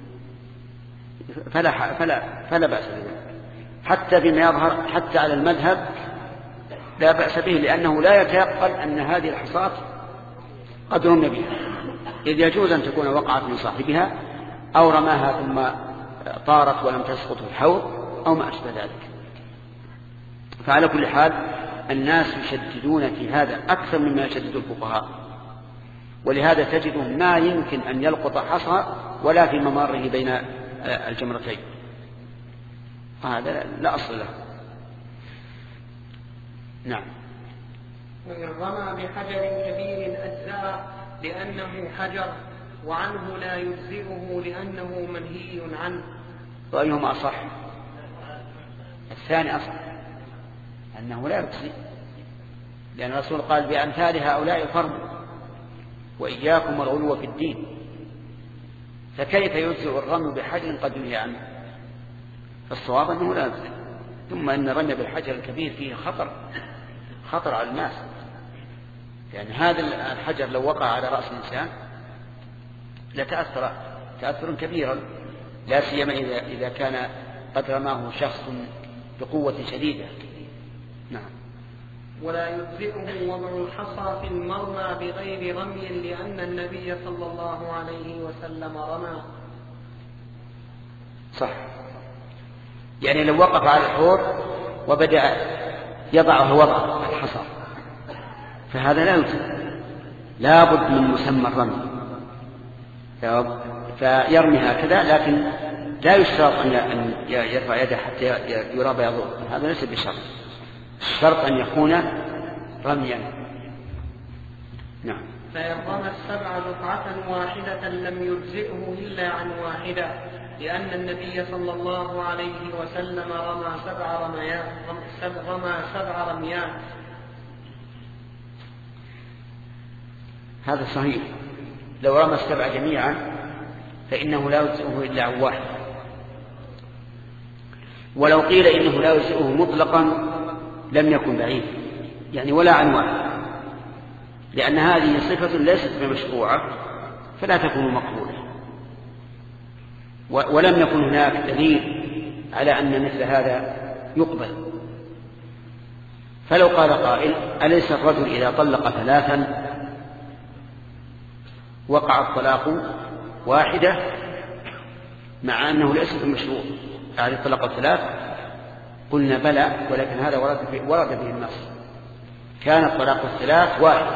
فلا فلا فلا بأس به. حتى بما يظهر حتى على المذهب لا بأس به، لأنه لا يتيقن أن هذه الحصاة قد رمي بها، إذ يجوز أن تكون وقعت من صاحبها أو رماها ثم طارت ولم تسقط في الحوض أو ما أشبه ذلك. فعلى كل حال الناس يشددون في هذا أكثر مما يشدد الفقهاء، ولهذا تجده ما يمكن أن يلقط حصى ولا في ممره بين الجمرتين، هذا لا أصل له. نعم. وإن رمى بحجر كبير أجزاء لأنه حجر، وعنه لا يجزئه لأنه منهي عنه. وأيهما أصح؟ الثاني أصح، أنه لا يجزئ، لأن الرسول قال بأمثال هؤلاء فرموا وإياكم والغلو في الدين، فكيف يجزئ الرمي بحجر قد ينهي عنه؟ فالصواب أنه لا يجزئ. ثم أن الرمي بالحجر الكبير فيه خطر خطر على الناس، يعني هذا الحجر لو وقع على رأس الإنسان لتأثر تأثرا كبيرا، لا سيما إذا إذا كان قد رماه شخص بقوة شديدة. نعم. ولا يجزئه وضع الحصى في المرمى بغير رمي، لأن النبي صلى الله عليه وسلم رمى. صح، يعني لو وقف على الحوض وبدأ يضعه وضع الحصى فهذا لا يجزئ، لا بد من مسمى الرمي، فيرمي هكذا، لكن لا يشترط أن يرفع يده حتى يرى بياضه، هذا ليس بشرط، الشرط أن يكون رميا. نعم. فإن رمى السبع دفعة واحدة لم يجزئه إلا عن واحدة، لأن النبي صلى الله عليه وسلم رمى سبع رميات رمى سبع رميات. هذا صحيح، لو رمى السبع جميعا فإنه لا يجزئه إلا عن واحد، ولو قيل إنه لا يجزئه مطلقا لم يكن بعيد، يعني ولا عن واحد، لأن هذه صفة ليست بمشروعة فلا تكون مقبولة، ولم يكن هناك دليل على أن مثل هذا يقبل. فلو قال قائل أليس الرجل إذا طلق ثلاثا وقع الطلاق واحدة مع أنه ليس بمشروع، يعني الطلاق الثلاث؟ قلنا بلى، ولكن هذا ورد به, ورد به النص، كان الطلاق الثلاث واحد،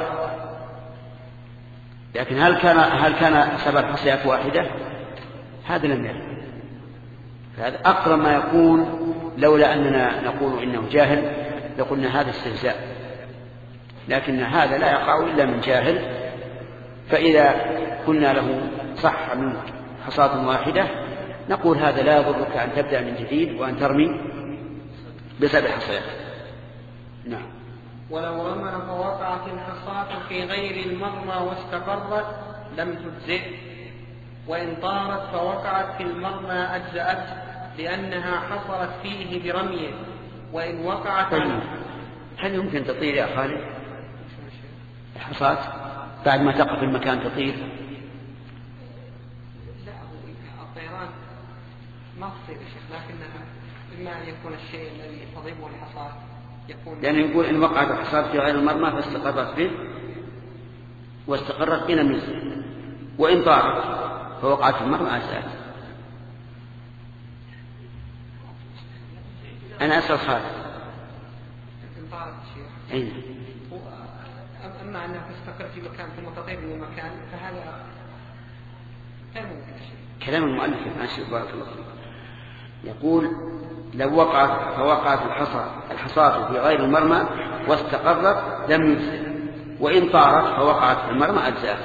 لكن هل كان هل كان سبع حصيات واحدة؟ هذا لم يرد. هذا أقرب ما يكون، لولا أننا نقول إنه جاهل لقلنا هذا استهزاء، لكن هذا لا يقع إلا من جاهل. فإذا قلنا له صح منك حصاة واحدة نقول هذا لا يضرك أن تبدأ من جديد وأن ترمي بسبع حصيات. نعم. ولو رمى فوقعت الحصاة في غير المرمى واستقرت لم تجزئ، وإن طارت فوقعت في المرمى أجزأت، لأنها حصلت فيه برميه. وإن وقعت طيب. هل يمكن تطير يا خالد الحصاة بعد ما تقف المكان تطير؟ لا، الطيران ما تصير يا شيخ، لكنها إما أن يكون الشيء الذي تضربه الحصاة يكون، يعني يقول إن وقعت الحصاة في غير المرمى فاستقرت به واستقرت بنا منه، وإن طارت فوقعت في المرمى أجزأت. أنا أسأل خالد. إن طارت الشيء أين؟ أما أنها تستقر في مكان ثم تطير من مكان فهذا غير ممكن. كلام المؤلف ماشي بارك الله فيك. يقول لو وقعت فوقعت الحصى الحصاة في غير المرمى واستقرت لم يجزئ، وإن طارت فوقعت في المرمى أجزأت.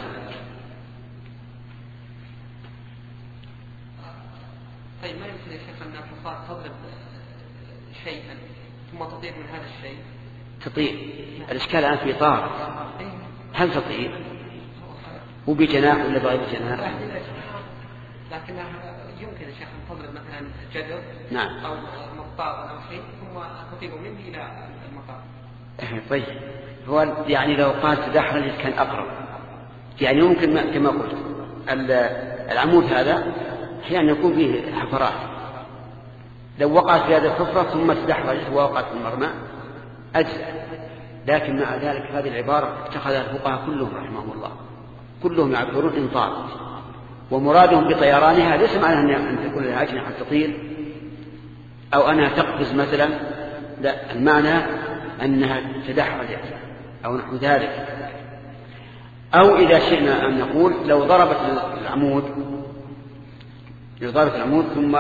طيب ما يمكن يا شيخ أن الحصاة تضرب شيئا ثم تطير من هذا الشيء؟ تطير. الإشكال الآن في طار، هل تطير وبجناح ولا بغير جناح؟ لكنها يمكن يا شيخ أن تضرب مثلا جدر نعم أو مطار أو شيء ثم تطير منه إلى المطار. طيب هو يعني لو قال تدحرج كان أقرب، يعني ممكن كما قلت العمود هذا أحيانا يكون فيه حفرات، لو وقعت في هذه الحفرة ثم تدحرجت ووقعت في المرمى أجزاء. لكن مع ذلك هذه العبارة اتخذها الفقهاء كلهم رحمهم الله، كلهم يعبرون إن طارت، ومرادهم بطيرانها ليس معنى أن تكون لها أجنحة تطير أو أنها تقفز مثلا، لا، المعنى أنها تدحرجت أو نحو ذلك. أو إذا شئنا أن نقول لو ضربت العمود لو ضربت العمود ثم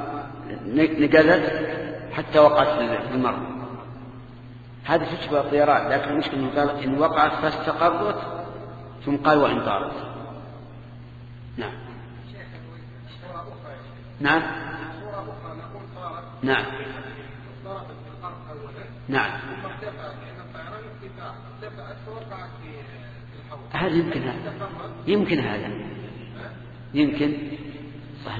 نقلت حتى وقعت في المرمى، هذا تشبه الطيران، لكن المشكلة قال إن وقعت فاستقرت ثم قال وإن طارت. نعم نعم نعم نعم هذا يمكن هذا يمكن هذا يمكن صحيح.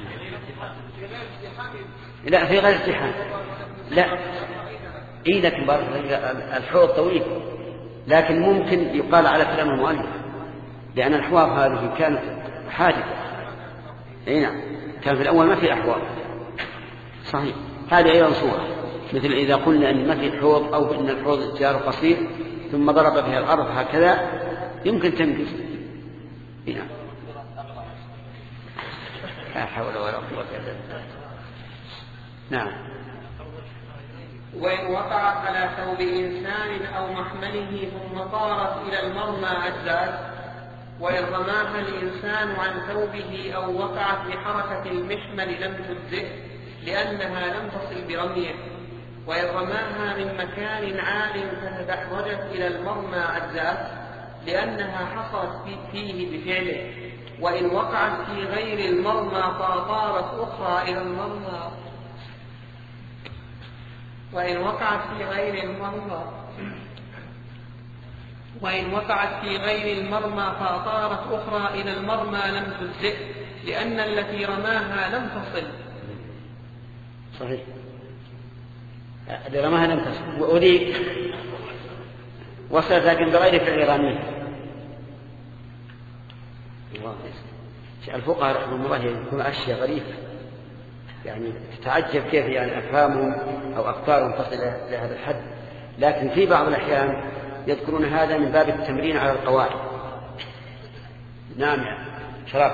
لا في غير ازدحام، لا إيه لكن الحوض طويل، لكن ممكن يقال على كلام المؤلف لأن الأحواض هذه كانت حادثة. أي نعم، كان في الأول ما في أحواض صحيح. هذه أيضا صورة، مثل إذا قلنا أن ما في حوض أو أن الحوض جار قصير ثم ضرب بها الأرض هكذا يمكن تنقص. نعم لا حول ولا قوة إلا بالله. نعم. وإن وقعت على ثوب إنسان أو محمله ثم طارت إلى المرمى أجزأت، وإن رماها الإنسان عن ثوبه أو وقعت بحركة المحمل لم تجزئ لأنها لم تصل برميه، وإن رماها من مكان عال فتدحرجت إلى المرمى أجزأت لأنها حصلت فيه بفعله، وإن وقعت في غير المرمى فطارت أخرى إلى المرمى وإن وقعت في غير المرمى وإن وقعت في غير المرمى فأطارت أخرى إلى المرمى لم تجزئ لأن التي رماها لم تصل. صحيح، اللي رماها لم تصل وأولي وصلت لكن بغير فعل رميه. الفقهاء رحمهم الله يكون أشياء غريبة، يعني تتعجب كيف يعني أفهامهم أو أفكارهم تصل لهذا الحد، لكن في بعض الأحيان يذكرون هذا من باب التمرين على القواعد. نعم يا شرف.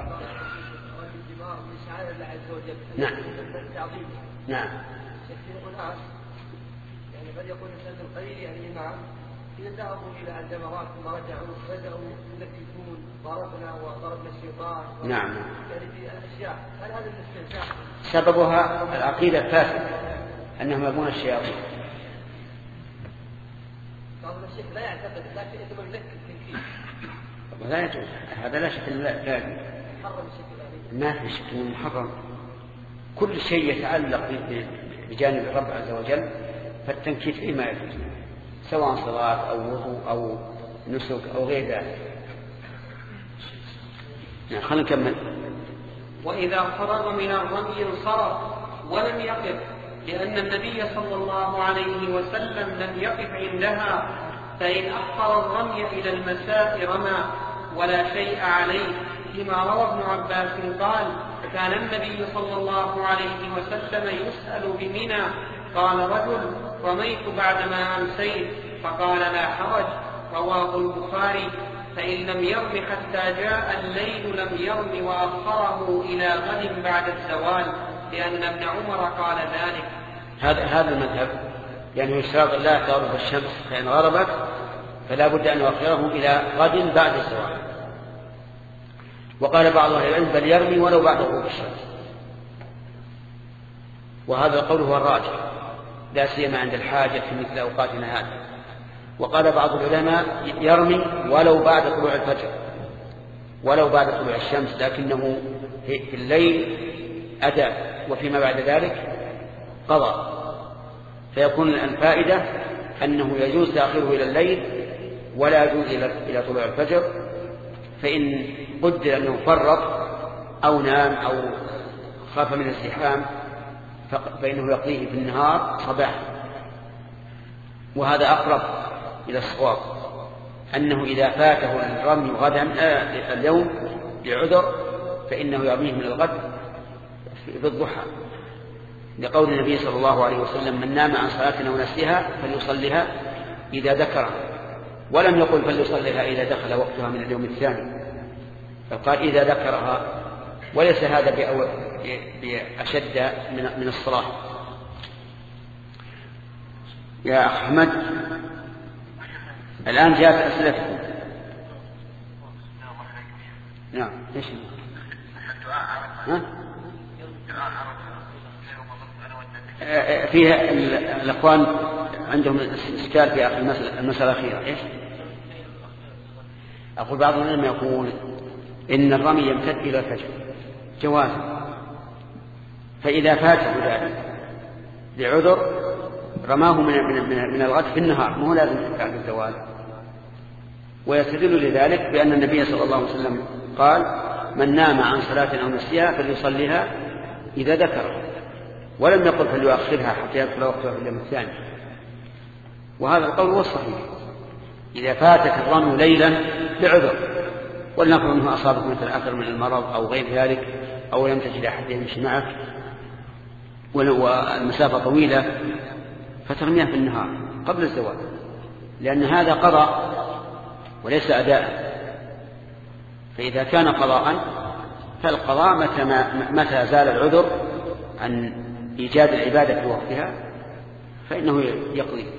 نعم نعم. يعني قد يكون الإنسان القليل يعني الإمام إذا ذهبوا إلى الجمرات ثم رجعوا بدأوا يلكفون ضربنا وضربنا الشيطان. نعم. يعني في أشياء، هل هذا الاستنساخ سببها العقيدة الفاسدة أنهم يبون الشياطين؟ بعض الشيخ لا يعتقد لكن يتم يذكر التنكيل. ولا يجوز هذا، لا شك أنه لا محرم الشيء، ما في شك أنه محرم. كل شيء يتعلق بجانب الرب عز وجل فالتنكيل فيه ما يجوز، سواء صلاة أو وضوء أو نسك أو غير ذلك. يعني خلينا نكمل. وإذا فرغ من الرمي انصرف ولم يقف، لأن النبي صلى الله عليه وسلم لم يقف عندها، فإن أخر الرمي إلى المساء رمى ولا شيء عليه، لما روى ابن عباس قال: كان النبي صلى الله عليه وسلم يسأل بمنى، قال رجل: رميت بعدما أمسيت، فقال: لا حرج. رواه البخاري. فإن لم يرم حتى جاء الليل لم يرم وأخره إلى غد بعد الزوال، لأن ابن عمر قال ذلك. هذا هذا المذهب، يعني يشترط لا تغرب الشمس، فإن غربت فلا بد أن يؤخره إلى غد بعد الزوال. وقال بعض أهل العلم بل يرمي ولو بعد غروب الشمس، وهذا القول هو الراجح لا سيما عند الحاجة في مثل أوقاتنا هذه. وقال بعض العلماء يرمي ولو بعد طلوع الفجر، ولو بعد طلوع الشمس، لكنه في الليل أداء وفيما بعد ذلك قضاء، فيكون الفائدة أنه يجوز تأخيره إلى الليل ولا يجوز إلى طلوع الفجر، فإن قدر أنه فرط أو نام أو خاف من الزحام فإنه يقضيه في النهار صباحا. وهذا أقرب إلى الصواب، أنه إذا فاته الرمي غدا آه اليوم لعذر فإنه يرميه من الغد في الضحى، لقول النبي صلى الله عليه وسلم: من نام عن صلاة ونسيها فليصلها إذا ذكرها، ولم يقل فليصلها إذا دخل وقتها من اليوم الثاني، فقال إذا ذكرها، وليس هذا بأشد من الصلاة. يا أحمد الآن جاءت أسئلتكم. نعم ايش ها؟ فيها الأخوان عندهم إشكال في آخر المسألة, المسألة الأخيرة. إيش؟ أقول بعض العلماء يقول إن الرمي يمتد إلى الفجر جوازا، فإذا فاته ذلك لعذر رماه من من من الغد في النهار، مو لازم بعد الزوال. ويستدل لذلك بأن النبي صلى الله عليه وسلم قال: من نام عن صلاة أو نسيها فليصليها إذا ذكر، ولم يقل فليؤخرها حتى يدخل وقتها في اليوم الثاني. وهذا القول هو الصحيح. إذا فاتك الرمي ليلا بعذر، ولنفرض أنه أصابك مثل أثر من المرض أو غير ذلك، أو لم تجد أحد يمشي معك والمسافة طويلة، فترميها في النهار قبل الزوال، لأن هذا قضاء وليس أداء. فإذا كان قضاء فالقضاء متى, متى زال العذر عن إيجاد العبادة في وقتها فإنه يقضي.